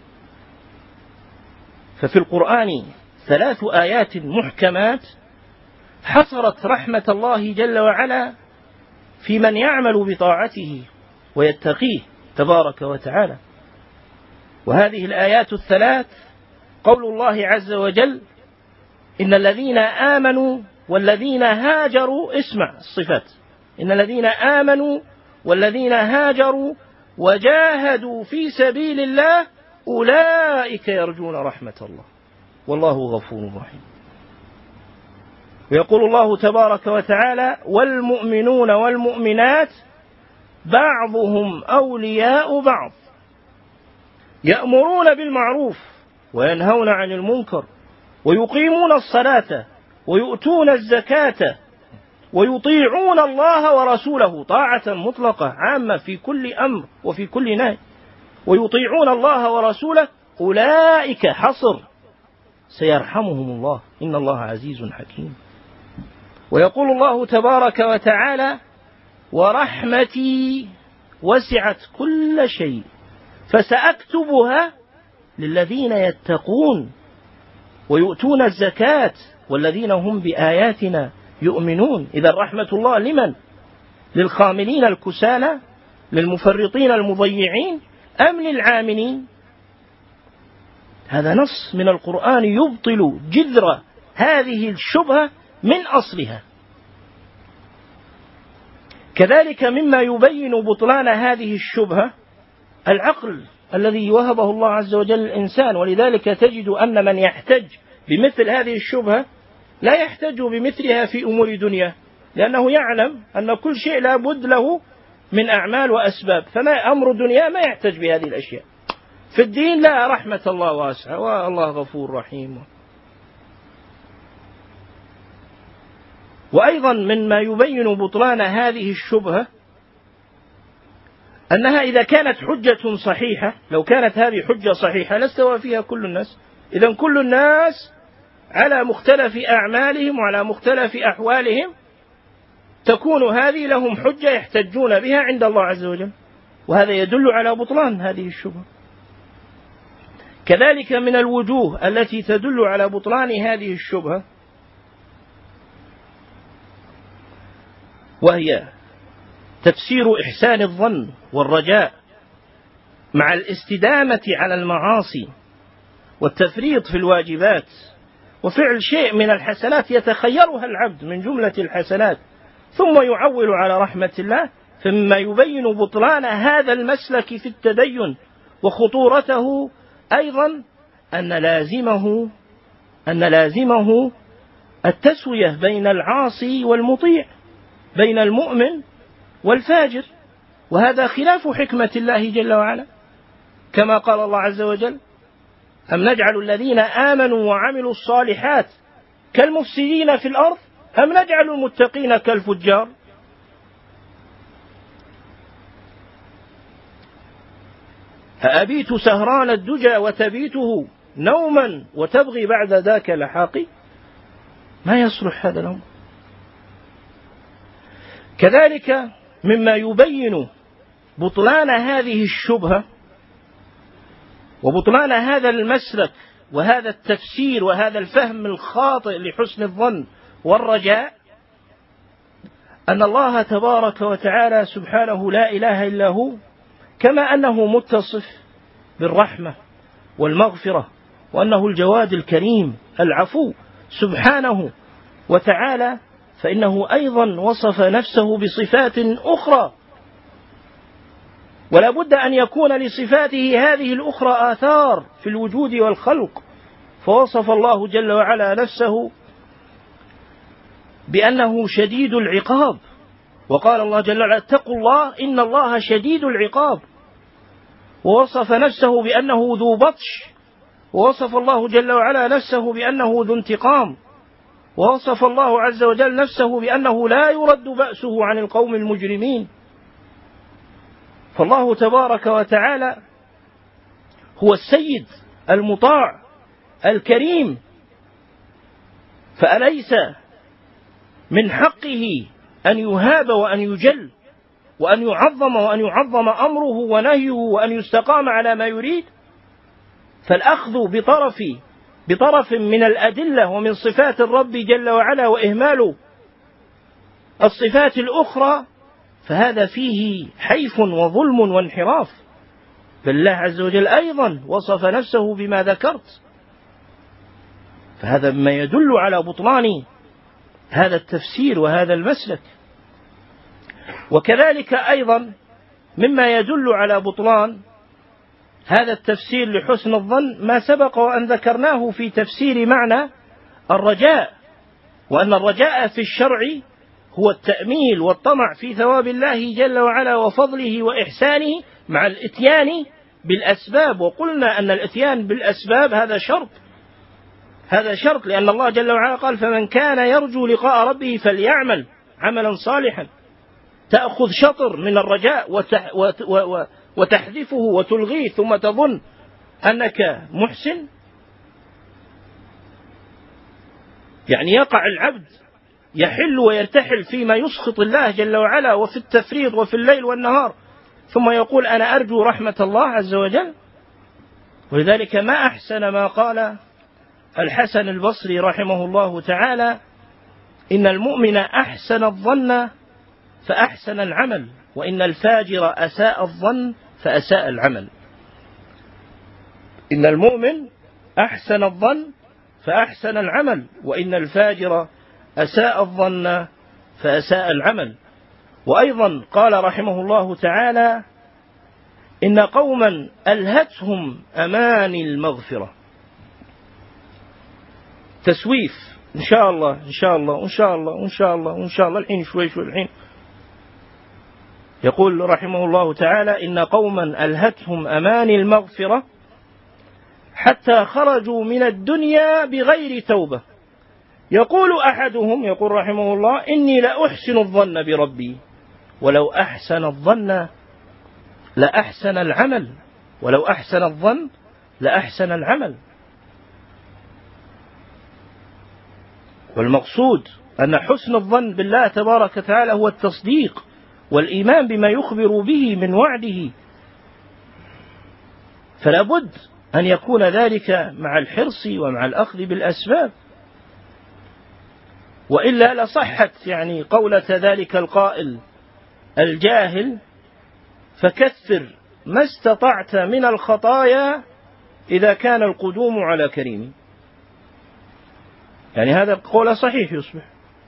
B: ففي القرآن ثلاث آيات محكمات حصرت رحمة الله جل وعلا في من يعمل بطاعته ويتقيه تبارك وتعالى. وهذه الآيات الثلاث قول الله عز وجل إن الذين آمنوا والذين هاجروا، اسمع الصفات، إن الذين آمنوا والذين هاجروا وجاهدوا في سبيل الله أولئك يرجون رحمة الله والله غفور رحيم. ويقول الله تبارك وتعالى: والمؤمنون والمؤمنات بعضهم أولياء بعض يأمرون بالمعروف وينهون عن المنكر ويقيمون الصلاة ويؤتون الزكاة ويطيعون الله ورسوله طاعة مطلقة عامة في كل أمر وفي كل نهي، ويطيعون الله ورسوله أولئك حصر سيرحمهم الله إن الله عزيز حكيم. ويقول الله تبارك وتعالى: ورحمتي وسعت كل شيء فسأكتبها للذين يتقون ويؤتون الزكاة والذين هم بآياتنا يؤمنون. إذا رحمة الله لمن؟ للخاملين الكسالى، للمفرطين المضيعين، أم للعاملين؟ هذا نص من القرآن يبطل جذر هذه الشبهة من أصلها. كذلك مما يبين بطلان هذه الشبهة العقل الذي وهبه الله عز وجل الإنسان، ولذلك تجد أن من يحتج بمثل هذه الشبهة لا يحتج بمثلها في أمور دنيا، لأنه يعلم أن كل شيء لا بد له من أعمال وأسباب، فما أمر دنيا ما يحتج بهذه الأشياء. في الدين لا، رحمة الله واسعة والله غفور رحيم. وأيضا مما يبين بطلان هذه الشبهة أنها إذا كانت حجة صحيحة، لو كانت هذه حجة صحيحة لاستوى فيها كل الناس. إذن كل الناس على مختلف أعمالهم وعلى مختلف أحوالهم تكون هذه لهم حجة يحتجون بها عند الله عز وجل، وهذا يدل على بطلان هذه الشبهة. كذلك من الوجوه التي تدل على بطلان هذه الشبهة وهي تفسير إحسان الظن والرجاء مع الاستدامة على المعاصي والتفريط في الواجبات وفعل شيء من الحسنات يتخيرها العبد من جملة الحسنات ثم يعول على رحمة الله. فمما يبين بطلان هذا المسلك في التدين وخطورته أيضا أن لازمه أن لازمه التسوية بين العاصي والمطيع، بين المؤمن والفاجر، وهذا خلاف حكمة الله جل وعلا، كما قال الله عز وجل: أم نجعل الذين آمنوا وعملوا الصالحات كالمفسدين في الأرض أم نجعل المتقين كالفجار. أأبيت سهران الدجى وتبيته نوما وتبغي بعد ذاك لحاقي. ما يصلح هذا الأمر. كذلك مما يبين بطلان هذه الشبهة وبطلان هذا المسلك وهذا التفسير وهذا الفهم الخاطئ لحسن الظن والرجاء أن الله تبارك وتعالى سبحانه لا إله إلا هو، كما أنه متصف بالرحمة والمغفرة وأنه الجواد الكريم العفو سبحانه وتعالى، فإنه أيضا وصف نفسه بصفات أخرى، ولا بد أن يكون لصفاته هذه الأخرى آثار في الوجود والخلق. فوصف الله جل وعلا نفسه بأنه شديد العقاب، وقال الله جل وعلا: اتقوا الله إن الله شديد العقاب. ووصف نفسه بأنه ذو بطش، ووصف الله جل وعلا نفسه بأنه ذو انتقام، ووصف الله عز وجل نفسه بأنه لا يرد بأسه عن القوم المجرمين. فالله تبارك وتعالى هو السيد المطاع الكريم، فأليس من حقه أن يهاب وأن يجل وأن يعظم وأن يعظم أمره ونهيه وأن يستقام على ما يريد؟ فالأخذ بطرف بطرف من الأدلة ومن صفات الرب جل وعلا وإهمال الصفات الأخرى فهذا فيه حيف وظلم وانحراف. بل الله عز وجل أيضا وصف نفسه بما ذكرت، فهذا ما يدل على بطلان هذا التفسير وهذا المسلك. وكذلك أيضا مما يدل على بطلان هذا التفسير لحسن الظن ما سبق وأن ذكرناه في تفسير معنى الرجاء، وأن الرجاء في الشرع هو التأميل والطمع في ثواب الله جل وعلا وفضله وإحسانه مع الإتيان بالأسباب. وقلنا أن الإتيان بالأسباب هذا شرط، هذا شرط، لأن الله جل وعلا قال: فمن كان يرجو لقاء ربه فليعمل عملا صالحا. تأخذ شطر من الرجاء وتحذفه وتلغيه ثم تظن أنك محسن. يعني يقع العبد يحل ويرتحل فيما يسخط الله جل وعلا وفي التفريط وفي الليل والنهار، ثم يقول: أنا أرجو رحمة الله عز وجل. ولذلك ما أحسن ما قال الحسن البصري رحمه الله تعالى: إن المؤمن أحسن الظن فأحسن العمل، وإن الفاجر أساء الظن فأساء العمل. إن المؤمن أحسن الظن فأحسن العمل، وإن الفاجر أساء الظن فأساء العمل. وأيضا قال رحمه الله تعالى: إن قوما ألهتهم أماني المغفرة. تسويف، إن شاء الله إن شاء الله إن شاء الله إن شاء الله إن شاء الله الحين شوي شوي الحين. يقول رحمه الله تعالى: إن قوما ألهتهم أماني المغفرة حتى خرجوا من الدنيا بغير توبة. يقول أحدهم، يقول رحمه الله: إني لأحسن الظن بربي، ولو أحسن الظن لأحسن العمل، ولو أحسن الظن لأحسن العمل. والمقصود أن حسن الظن بالله تبارك وتعالى هو التصديق والإيمان بما يخبر به من وعده، فلا بد أن يكون ذلك مع الحرص ومع الأخذ بالأسباب، وإلا لصحت يعني قولة ذلك القائل الجاهل: فكثر ما استطعت من الخطايا إذا كان القدوم على كريم. يعني هذا القول صحيح يصبح،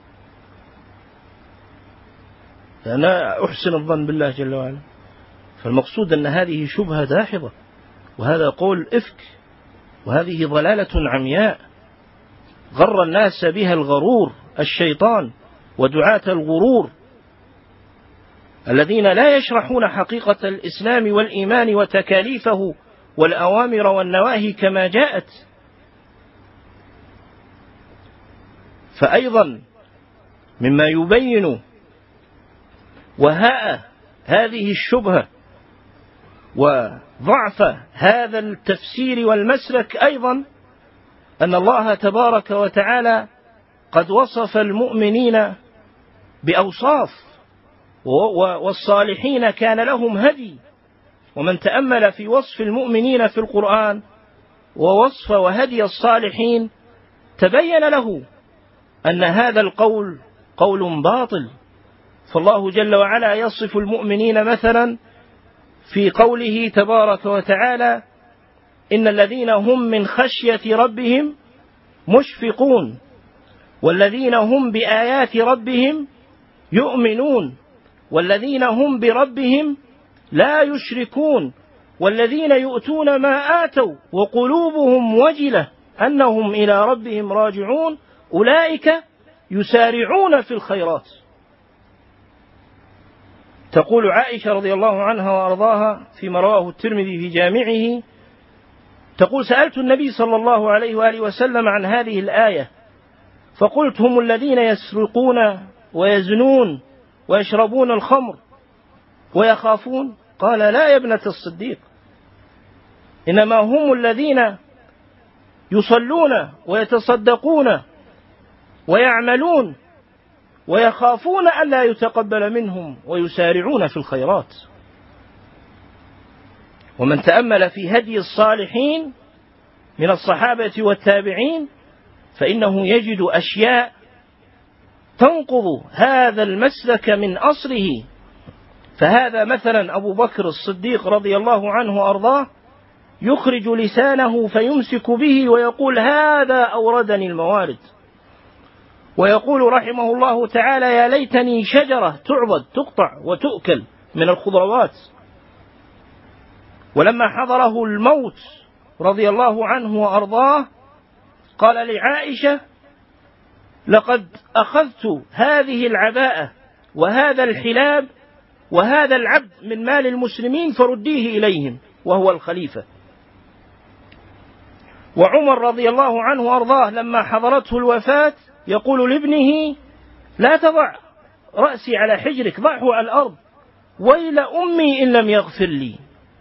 B: أنا أحسن الظن بالله جل وعلا. فالمقصود أن هذه شبهة داحضة، وهذا قول إفك، وهذه ضلالة عمياء غر الناس بها الغرور، الشيطان ودعاة الغرور الذين لا يشرحون حقيقة الإسلام والإيمان وتكاليفه والأوامر والنواهي كما جاءت. فأيضا مما يبين وهاء هذه الشبهة وضعف هذا التفسير والمسلك أيضا أن الله تبارك وتعالى قد وصف المؤمنين بأوصاف، والصالحين كان لهم هدي. ومن تأمل في وصف المؤمنين في القرآن ووصف وهدي الصالحين تبين له أن هذا القول قول باطل. فالله جل وعلا يصف المؤمنين مثلا في قوله تبارك وتعالى: إن الذين هم من خشية ربهم مشفقون، والذين هم بآيات ربهم يؤمنون، والذين هم بربهم لا يشركون، والذين يؤتون ما آتوا وقلوبهم وجلة أنهم إلى ربهم راجعون أولئك يسارعون في الخيرات. تقول عائشة رضي الله عنها وأرضاها فيما رواه الترمذي في جامعه، تقول: سألت النبي صلى الله عليه وآله وسلم عن هذه الآية فقلت: هم الذين يسرقون ويزنون ويشربون الخمر ويخافون؟ قال: لا يا ابنة الصديق، إنما هم الذين يصلون ويتصدقون ويعملون ويخافون ألا يتقبل منهم ويسارعون في الخيرات. ومن تأمل في هدي الصالحين من الصحابة والتابعين فإنه يجد أشياء تنقض هذا المسلك من أصله. فهذا مثلا أبو بكر الصديق رضي الله عنه وأرضاه يخرج لسانه فيمسك به ويقول: هذا أوردني الموارد. ويقول رحمه الله تعالى: يا ليتني شجرة تعبد تقطع وتؤكل من الخضروات. ولما حضره الموت رضي الله عنه وأرضاه قال لعائشة: لقد أخذت هذه العباءة وهذا الحلاب وهذا العبد من مال المسلمين فرديه إليهم، وهو الخليفة. وعمر رضي الله عنه وأرضاه لما حضرته الوفاة يقول لابنه: لا تضع رأسي على حجرك، ضعه على الأرض، ويل أمي إن لم يغفر لي.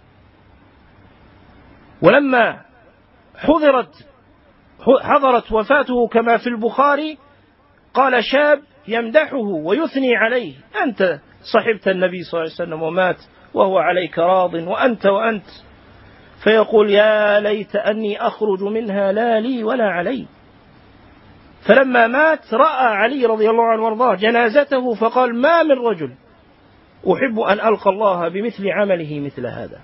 B: ولما حضرت حضرت وفاته كما في البخاري قال شاب يمدحه ويثني عليه: أنت صحبت النبي صلى الله عليه وسلم ومات وهو عليك راض، وأنت وأنت. فيقول: يا ليت أني أخرج منها لا لي ولا علي. فلما مات رأى علي رضي الله عنه وارضاه جنازته فقال: ما من رجل أحب أن ألقى الله بمثل عمله مثل هذا.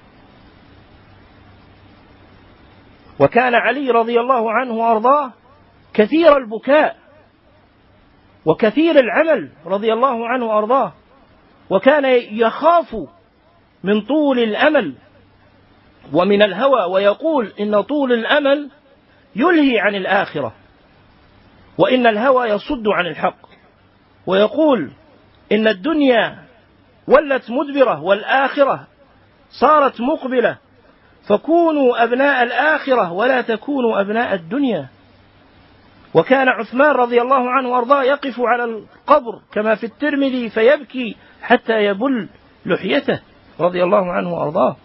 B: وكان علي رضي الله عنه وارضاه كثير البكاء وكثير العمل رضي الله عنه وارضاه، وكان يخاف من طول الأمل ومن الهوى، ويقول إن طول الأمل يلهي عن الآخرة، وإن الهوى يصد عن الحق. ويقول إن الدنيا ولت مدبرة والآخرة صارت مقبلة، فكونوا أبناء الآخرة ولا تكونوا أبناء الدنيا. وكان عثمان رضي الله عنه وارضاه يقف على القبر كما في الترمذي فيبكي حتى يبل لحيته رضي الله عنه وارضاه.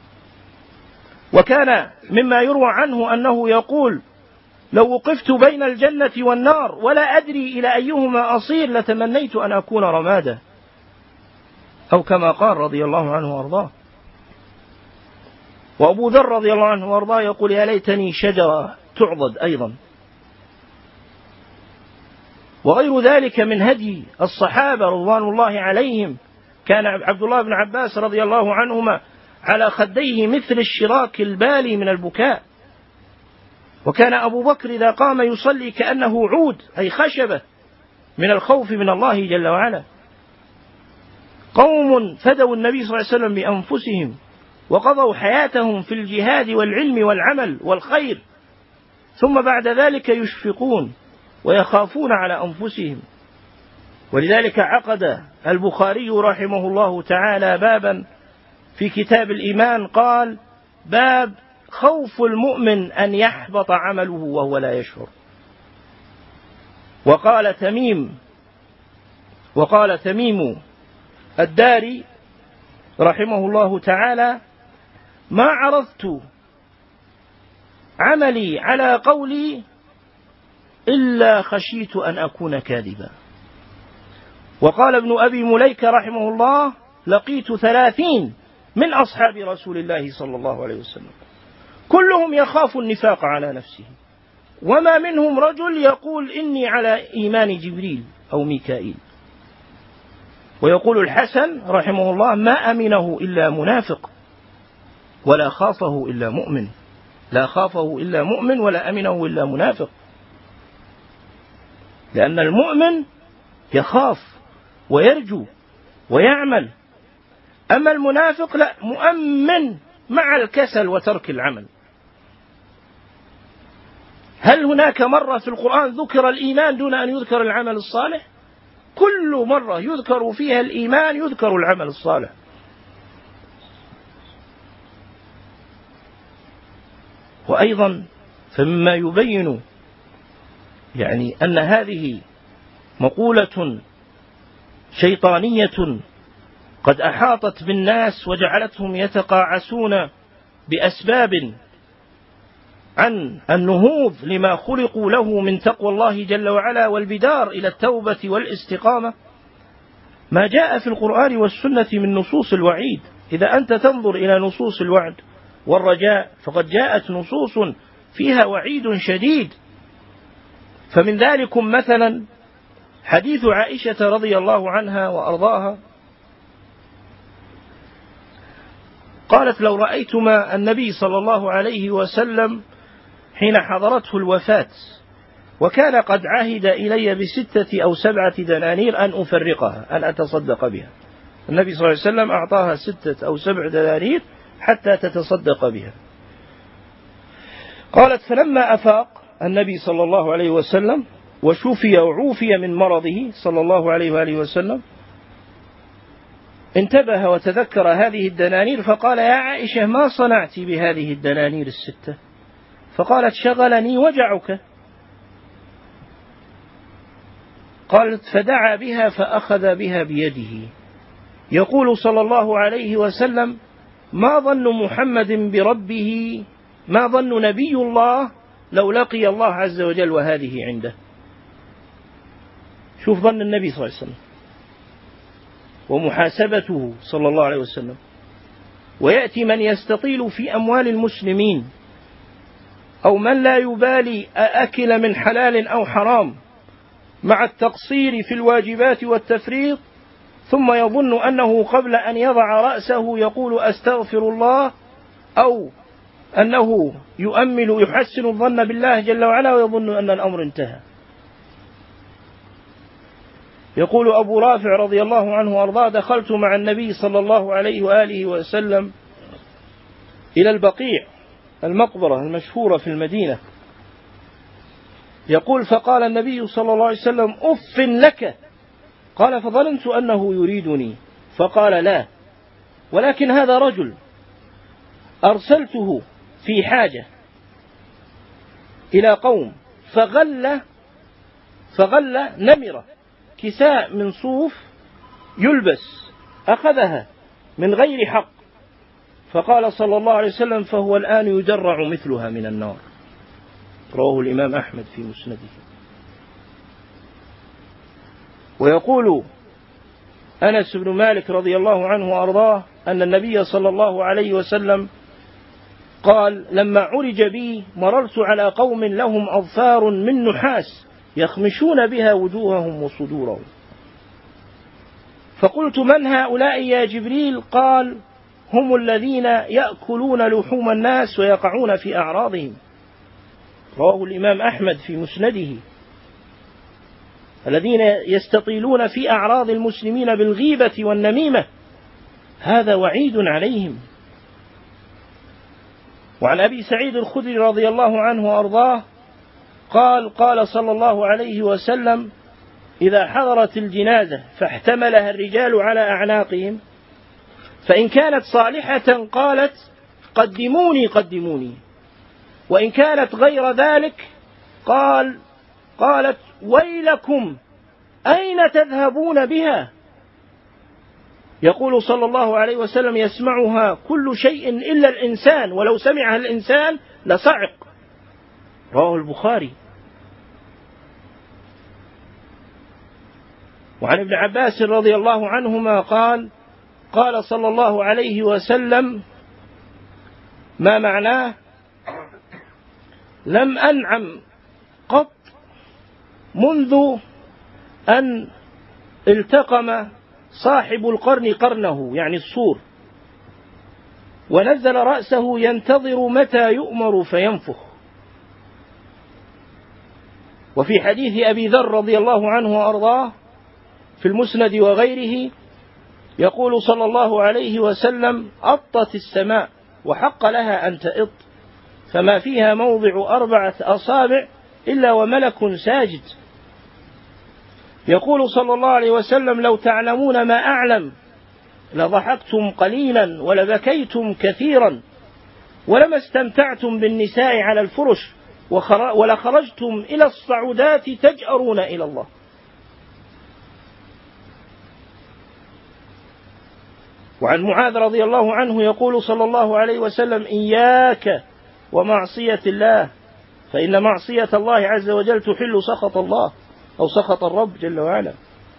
B: وكان مما يروى عنه أنه يقول: لو وقفت بين الجنة والنار ولا أدري إلى أيهما أصير لتمنيت أن أكون رمادا، أو كما قال رضي الله عنه وارضاه. وأبو ذر رضي الله عنه وارضاه يقول: يا ليتني شجرة تعضد أيضا. وغير ذلك من هدي الصحابة رضوان الله عليهم. كان عبد الله بن عباس رضي الله عنهما على خديه مثل الشراك البالي من البكاء. وكان أبو بكر إذا قام يصلي كأنه عود، أي خشبة، من الخوف من الله جل وعلا. قوم فدوا النبي صلى الله عليه وسلم بأنفسهم وقضوا حياتهم في الجهاد والعلم والعمل والخير، ثم بعد ذلك يشفقون ويخافون على أنفسهم. ولذلك عقد البخاري رحمه الله تعالى بابا في كتاب الإيمان قال: باب خوف المؤمن أن يحبط عمله وهو لا يشعر. وقال تميم وقال تميم الداري رحمه الله تعالى: ما عرضت عملي على قولي إلا خشيت أن أكون كاذبا. وقال ابن أبي مليكة رحمه الله: لقيت ثلاثين من أصحاب رسول الله صلى الله عليه وسلم كلهم يخاف النفاق على نفسه، وما منهم رجل يقول إني على إيمان جبريل أو ميكائيل. ويقول الحسن رحمه الله: ما أمنه إلا منافق ولا خافه إلا مؤمن، لا خافه إلا مؤمن ولا أمنه إلا منافق. لأن المؤمن يخاف ويرجو ويعمل، أما المنافق لا، مؤمن مع الكسل وترك العمل. هل هناك مرة في القرآن ذكر الإيمان دون أن يذكر العمل الصالح؟ كل مرة يذكر فيها الإيمان يذكر العمل الصالح. وأيضا فمما يبين يعني أن هذه مقولة شيطانية قد أحاطت بالناس وجعلتهم يتقاعسون بأسباب عن النهوض لما خلقوا له من تقوى الله جل وعلا والبدار إلى التوبة والاستقامة، ما جاء في القرآن والسنة من نصوص الوعيد. إذا أنت تنظر إلى نصوص الوعد والرجاء فقد جاءت نصوص فيها وعيد شديد. فمن ذلك مثلا حديث عائشة رضي الله عنها وأرضاها قالت: لو رأيتما النبي صلى الله عليه وسلم حين حضرته الوفاة وكان قد عهد إلي بستة أو سبعة دنانير أن أفرقها، أن أتصدق بها. النبي صلى الله عليه وسلم أعطاها ستة أو سبع دنانير حتى تتصدق بها. قالت: فلما أفاق النبي صلى الله عليه وسلم وشفي وعوفي من مرضه صلى الله عليه وآله وسلم، انتبه وتذكر هذه الدنانير فقال: يا عائشة ما صنعت بهذه الدنانير الستة؟ فقالت: شغلني وجعك. قالت: فدعا بها فأخذ بها بيده. يقول صلى الله عليه وسلم: ما ظن محمد بربه، ما ظن نبي الله لو لقي الله عز وجل وهذه عنده. شوف ظن النبي صلى الله عليه وسلم ومحاسبته صلى الله عليه وسلم. ويأتي من يستطيل في أموال المسلمين أو من لا يبالي أأكل من حلال أو حرام مع التقصير في الواجبات والتفريط، ثم يظن أنه قبل أن يضع رأسه يقول أستغفر الله، أو أنه يؤمل يحسن الظن بالله جل وعلا ويظن أن الأمر انتهى. يقول أبو رافع رضي الله عنه وأرضاه: دخلت مع النبي صلى الله عليه وآله وسلم إلى البقيع، المقبرة المشهورة في المدينة. يقول: فقال النبي صلى الله عليه وسلم: أف لك. قال: فظننت أنه يريدني، فقال: لا، ولكن هذا رجل أرسلته في حاجة إلى قوم فغل فغل نمرة، كساء من صوف يلبس، أخذها من غير حق. فقال صلى الله عليه وسلم: فهو الآن يجرع مثلها من النار. رواه الإمام أحمد في مسنده. ويقول أنس بن مالك رضي الله عنه وأرضاه أن النبي صلى الله عليه وسلم قال: لما عرج بي مررت على قوم لهم أظفار من نحاس يخمشون بها وجوههم وصدورهم، فقلت: من هؤلاء يا جبريل؟ قال: هم الذين يأكلون لحوم الناس ويقعون في أعراضهم. رواه الإمام أحمد في مسنده. الذين يستطيلون في أعراض المسلمين بالغيبة والنميمة، هذا وعيد عليهم. وعن أبي سعيد الخدري رضي الله عنه وأرضاه قال: قال صلى الله عليه وسلم: إذا حضرت الجنازة فاحتملها الرجال على أعناقهم، فإن كانت صالحة قالت: قدموني قدموني، وإن كانت غير ذلك قال قالت: ويلكم أين تذهبون بها؟ يقول صلى الله عليه وسلم: يسمعها كل شيء إلا الإنسان، ولو سمعها الإنسان لصعق. رواه البخاري. وعن ابن عباس رضي الله عنهما قال: قال صلى الله عليه وسلم: ما معناه؟ لم أنعم قط منذ أن التقم صاحب القرن قرنه، يعني الصور، ونزل رأسه ينتظر متى يؤمر فينفخ. وفي حديث أبي ذر رضي الله عنه وأرضاه في المسند وغيره يقول صلى الله عليه وسلم: أطت السماء وحق لها أن تئط، فما فيها موضع أربعة أصابع إلا وملك ساجد. يقول صلى الله عليه وسلم: لو تعلمون ما أعلم لضحكتم قليلا ولبكيتم كثيرا ولما استمتعتم بالنساء على الفرش ولخرجتم إلى الصعودات تجأرون إلى الله. وعن معاذ رضي الله عنه يقول صلى الله عليه وسلم: إياك ومعصية الله، فإن معصية الله عز وجل تحل سخط الله أو سخط الرب جل وعلا.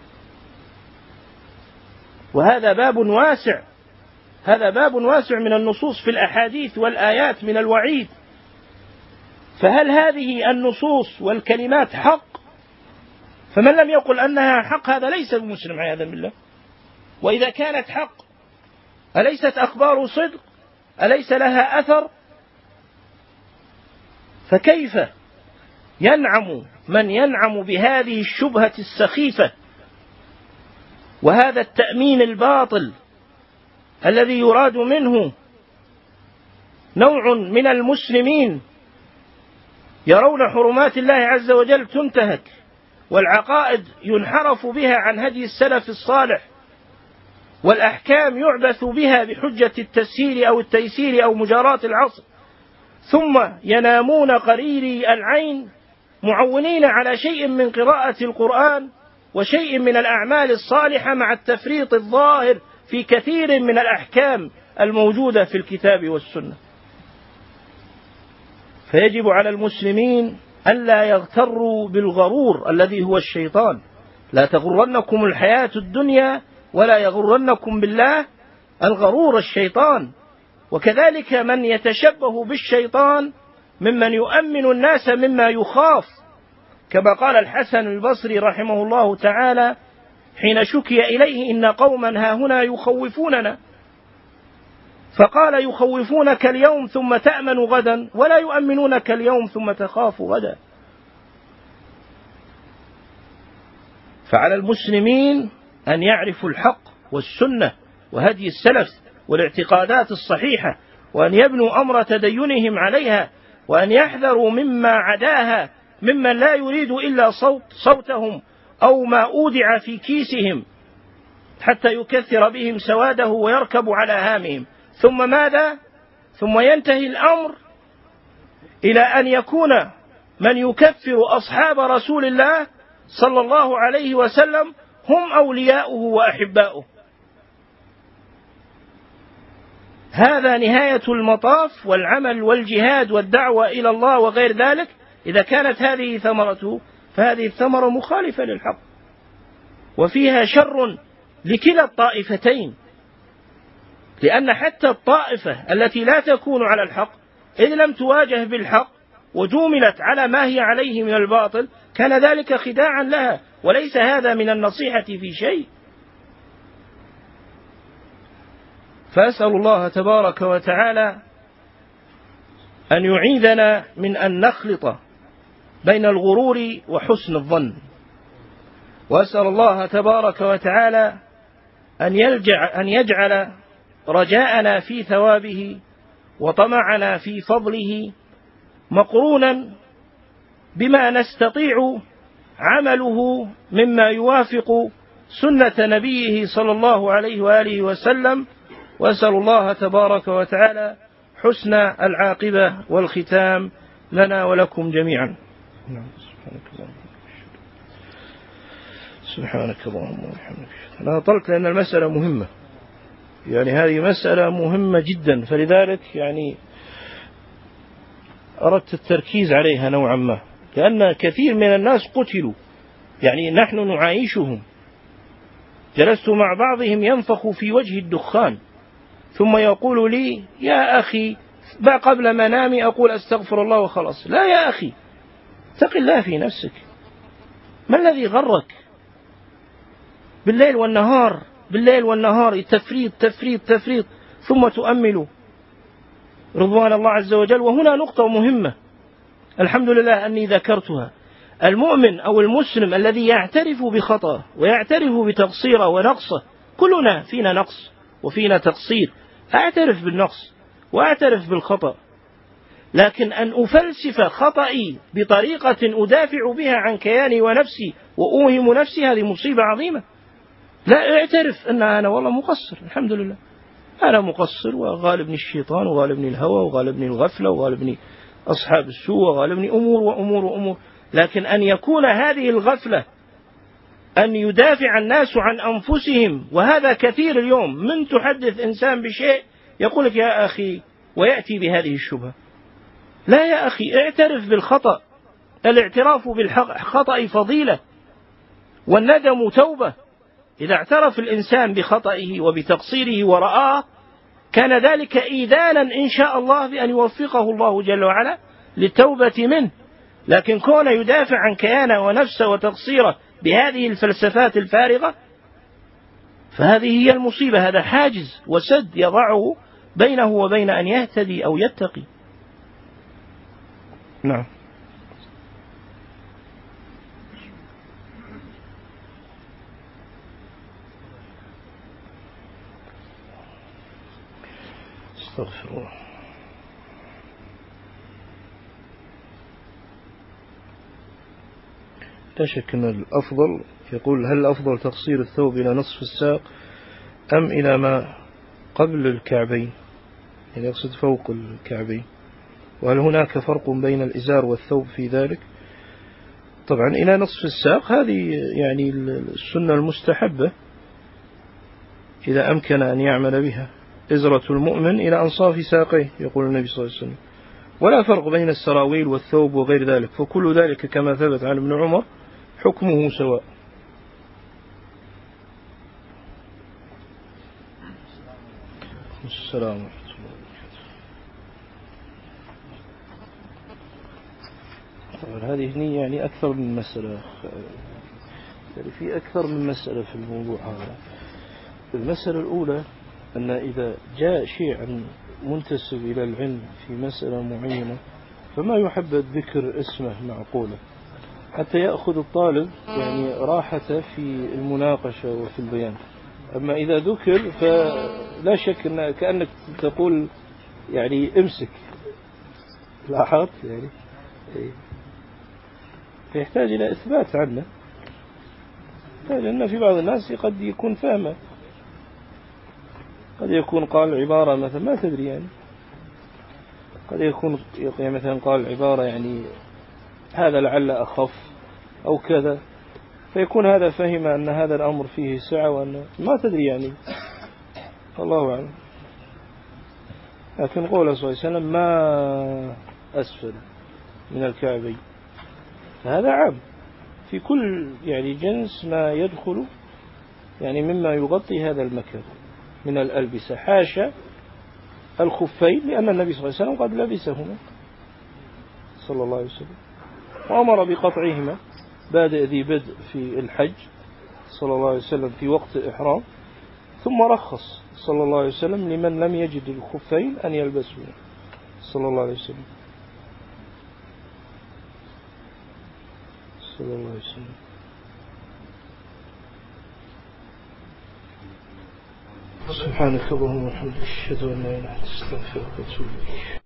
B: وهذا باب واسع، هذا باب واسع من النصوص في الأحاديث والآيات من الوعيد. فهل هذه النصوص والكلمات حق؟ فمن لم يقل أنها حق هذا ليس بمسلم عياذا بالله. وإذا كانت حق أليست أخبار صدق؟ أليس لها أثر؟ فكيف ينعم من ينعم بهذه الشبهة السخيفة وهذا التأمين الباطل الذي يراد منه نوع من المسلمين يرون حرمات الله عز وجل تنتهك والعقائد ينحرف بها عن هدي السلف الصالح، والأحكام يعبث بها بحجة التسهيل أو التيسير أو مجاراة العصر، ثم ينامون قريري العين معونين على شيء من قراءة القرآن وشيء من الأعمال الصالحة مع التفريط الظاهر في كثير من الأحكام الموجودة في الكتاب والسنة. فيجب على المسلمين ألا يغتروا بالغرور الذي هو الشيطان. لا تغرنكم الحياة الدنيا ولا يغرنكم بالله الغرور الشيطان. وكذلك من يتشبه بالشيطان ممن يؤمن الناس مما يخاف، كما قال الحسن البصري رحمه الله تعالى حين شكي إليه إن قوما هاهنا يخوفوننا، فقال يخوفونك اليوم ثم تأمن غدا ولا يؤمنونك اليوم ثم تخاف غدا. فعلى المسلمين أن يعرفوا الحق والسنة وهدي السلف والاعتقادات الصحيحة، وأن يبنوا أمر تدينهم عليها، وأن يحذروا مما عداها ممن لا يريد إلا صوت صوتهم أو ما أودع في كيسهم حتى يكثر بهم سواده ويركب على هامهم. ثم ماذا؟ ثم ينتهي الأمر إلى أن يكون من يكفر أصحاب رسول الله صلى الله عليه وسلم هم أولياؤه وأحباؤه. هذا نهاية المطاف والعمل والجهاد والدعوة إلى الله وغير ذلك. إذا كانت هذه ثمرته فهذه الثمرة مخالفة للحق وفيها شر لكلا الطائفتين، لأن حتى الطائفة التي لا تكون على الحق إذ لم تواجه بالحق وجوملت على ما هي عليه من الباطل كان ذلك خداعا لها، وليس هذا من النصيحة في شيء. فأسأل الله تبارك وتعالى أن يعيذنا من أن نخلط بين الغرور وحسن الظن، وأسأل الله تبارك وتعالى أن يلجع أن يجعل رجاءنا في ثوابه وطمعنا في فضله مقرونا بما نستطيع عمله مما يوافق سنة نبيه صلى الله عليه وآله وسلم. وأسأل الله تبارك وتعالى حسن العاقبة والختام لنا ولكم جميعا. سبحانك اللهم وبحمدك. أنا طلت لأن المسألة مهمة، يعني هذه مسألة مهمة جدا، فلذلك يعني أردت التركيز عليها نوعا ما، لأن كثير من الناس قتلوا، يعني نحن نعايشهم. جلست مع بعضهم ينفخ في وجه الدخان ثم يقول لي يا أخي قبل منامي أقول أستغفر الله وخلاص. لا يا أخي، اتق الله في نفسك. ما الذي غرك بالليل والنهار بالليل والنهار تفريط تفريط تفريط ثم تؤمل رضوان الله عز وجل؟ وهنا نقطة مهمة الحمد لله أني ذكرتها. المؤمن أو المسلم الذي يعترف بخطأه ويعترف بتقصيره ونقصه، كلنا فينا نقص وفينا تقصير، أعترف بالنقص وأعترف بالخطأ، لكن أن أفلسف خطئي بطريقة أدافع بها عن كياني ونفسي وأوهم نفسي، هذه مصيبة عظيمة. لا، اعترف أن أنا والله مقصر، الحمد لله أنا مقصر، وغالبني الشيطان وغالبني الهوى وغالبني الغفلة وغالبني أصحاب السوء وغالبني أمور وأمور وأمور. لكن أن يكون هذه الغفلة أن يدافع الناس عن أنفسهم، وهذا كثير اليوم. من تحدث إنسان بشيء يقول لك يا أخي ويأتي بهذه الشبهة. لا يا أخي، اعترف بالخطأ. الاعتراف بالخطأ فضيلة والندم توبة. إذا اعترف الإنسان بخطئه وبتقصيره ورآه كان ذلك إيذانا إن شاء الله بأن يوفقه الله جل وعلا للتوبة منه. لكن كون يدافع عن كيانه ونفسه وتقصيره بهذه الفلسفات الفارغة فهذه هي المصيبة. هذا حاجز وسد يضعه بينه وبين أن يهتدي أو يتقي. نعم. استغفر الله. لا شك أن الأفضل، يقول هل الأفضل تقصير الثوب إلى نصف الساق أم إلى ما قبل الكعبين، يعني يقصد فوق الكعبين، وهل هناك فرق بين الإزار والثوب في ذلك؟ طبعا إلى نصف الساق هذه يعني السنة المستحبة إذا أمكن أن يعمل بها، إزرة المؤمن إلى أنصاف ساقيه يقول النبي صلى الله عليه وسلم، ولا فرق بين السراويل والثوب وغير ذلك، فكل ذلك كما ثبت عن ابن عمر حكمه سواء. السلام عليكم. طبعا هذه يعني أكثر من مسألة، يعني في أكثر من مسألة في الموضوع هذا. المسألة الأولى أن إذا جاء شيء منتسب إلى العلم في مسألة معينة فما يحبذ ذكر اسمه معقولة حتى يأخذ الطالب يعني راحته في المناقشة وفي البيان. أما إذا ذكر فلا شك أن كأنك تقول يعني امسك، لاحظت يعني فيحتاج إلى إثبات عنه، لأن في بعض الناس قد يكون فاهمه، قد يكون قال عبارة مثلا ما تدري يعني، قد يكون يعني مثلا قال عبارة يعني هذا لعل أخف أو كذا، فيكون هذا فهم أن هذا الأمر فيه سعة وأن ما تدري يعني، الله أعلم. لكن قوله صلى الله عليه وسلم ما أسفل من الكعبين، فهذا عام في كل يعني جنس ما يدخل يعني مما يغطي هذا المكان من الألبسة، حاشا الخفين لأن النبي صلى الله عليه وسلم قد لبسهما صلى الله عليه وسلم، وأمر بقطعهما بادئ ذي بدء في الحج صلى الله عليه وسلم في وقت الإحرام، ثم رخص صلى الله عليه وسلم لمن لم يجد الخفين أن يلبسهما صلى الله عليه وسلم صلى الله عليه وسلم. سبحانك اللهم وبحمدك أشهد أن لا إله إلا أنت أستغفرك وأتوب إليك.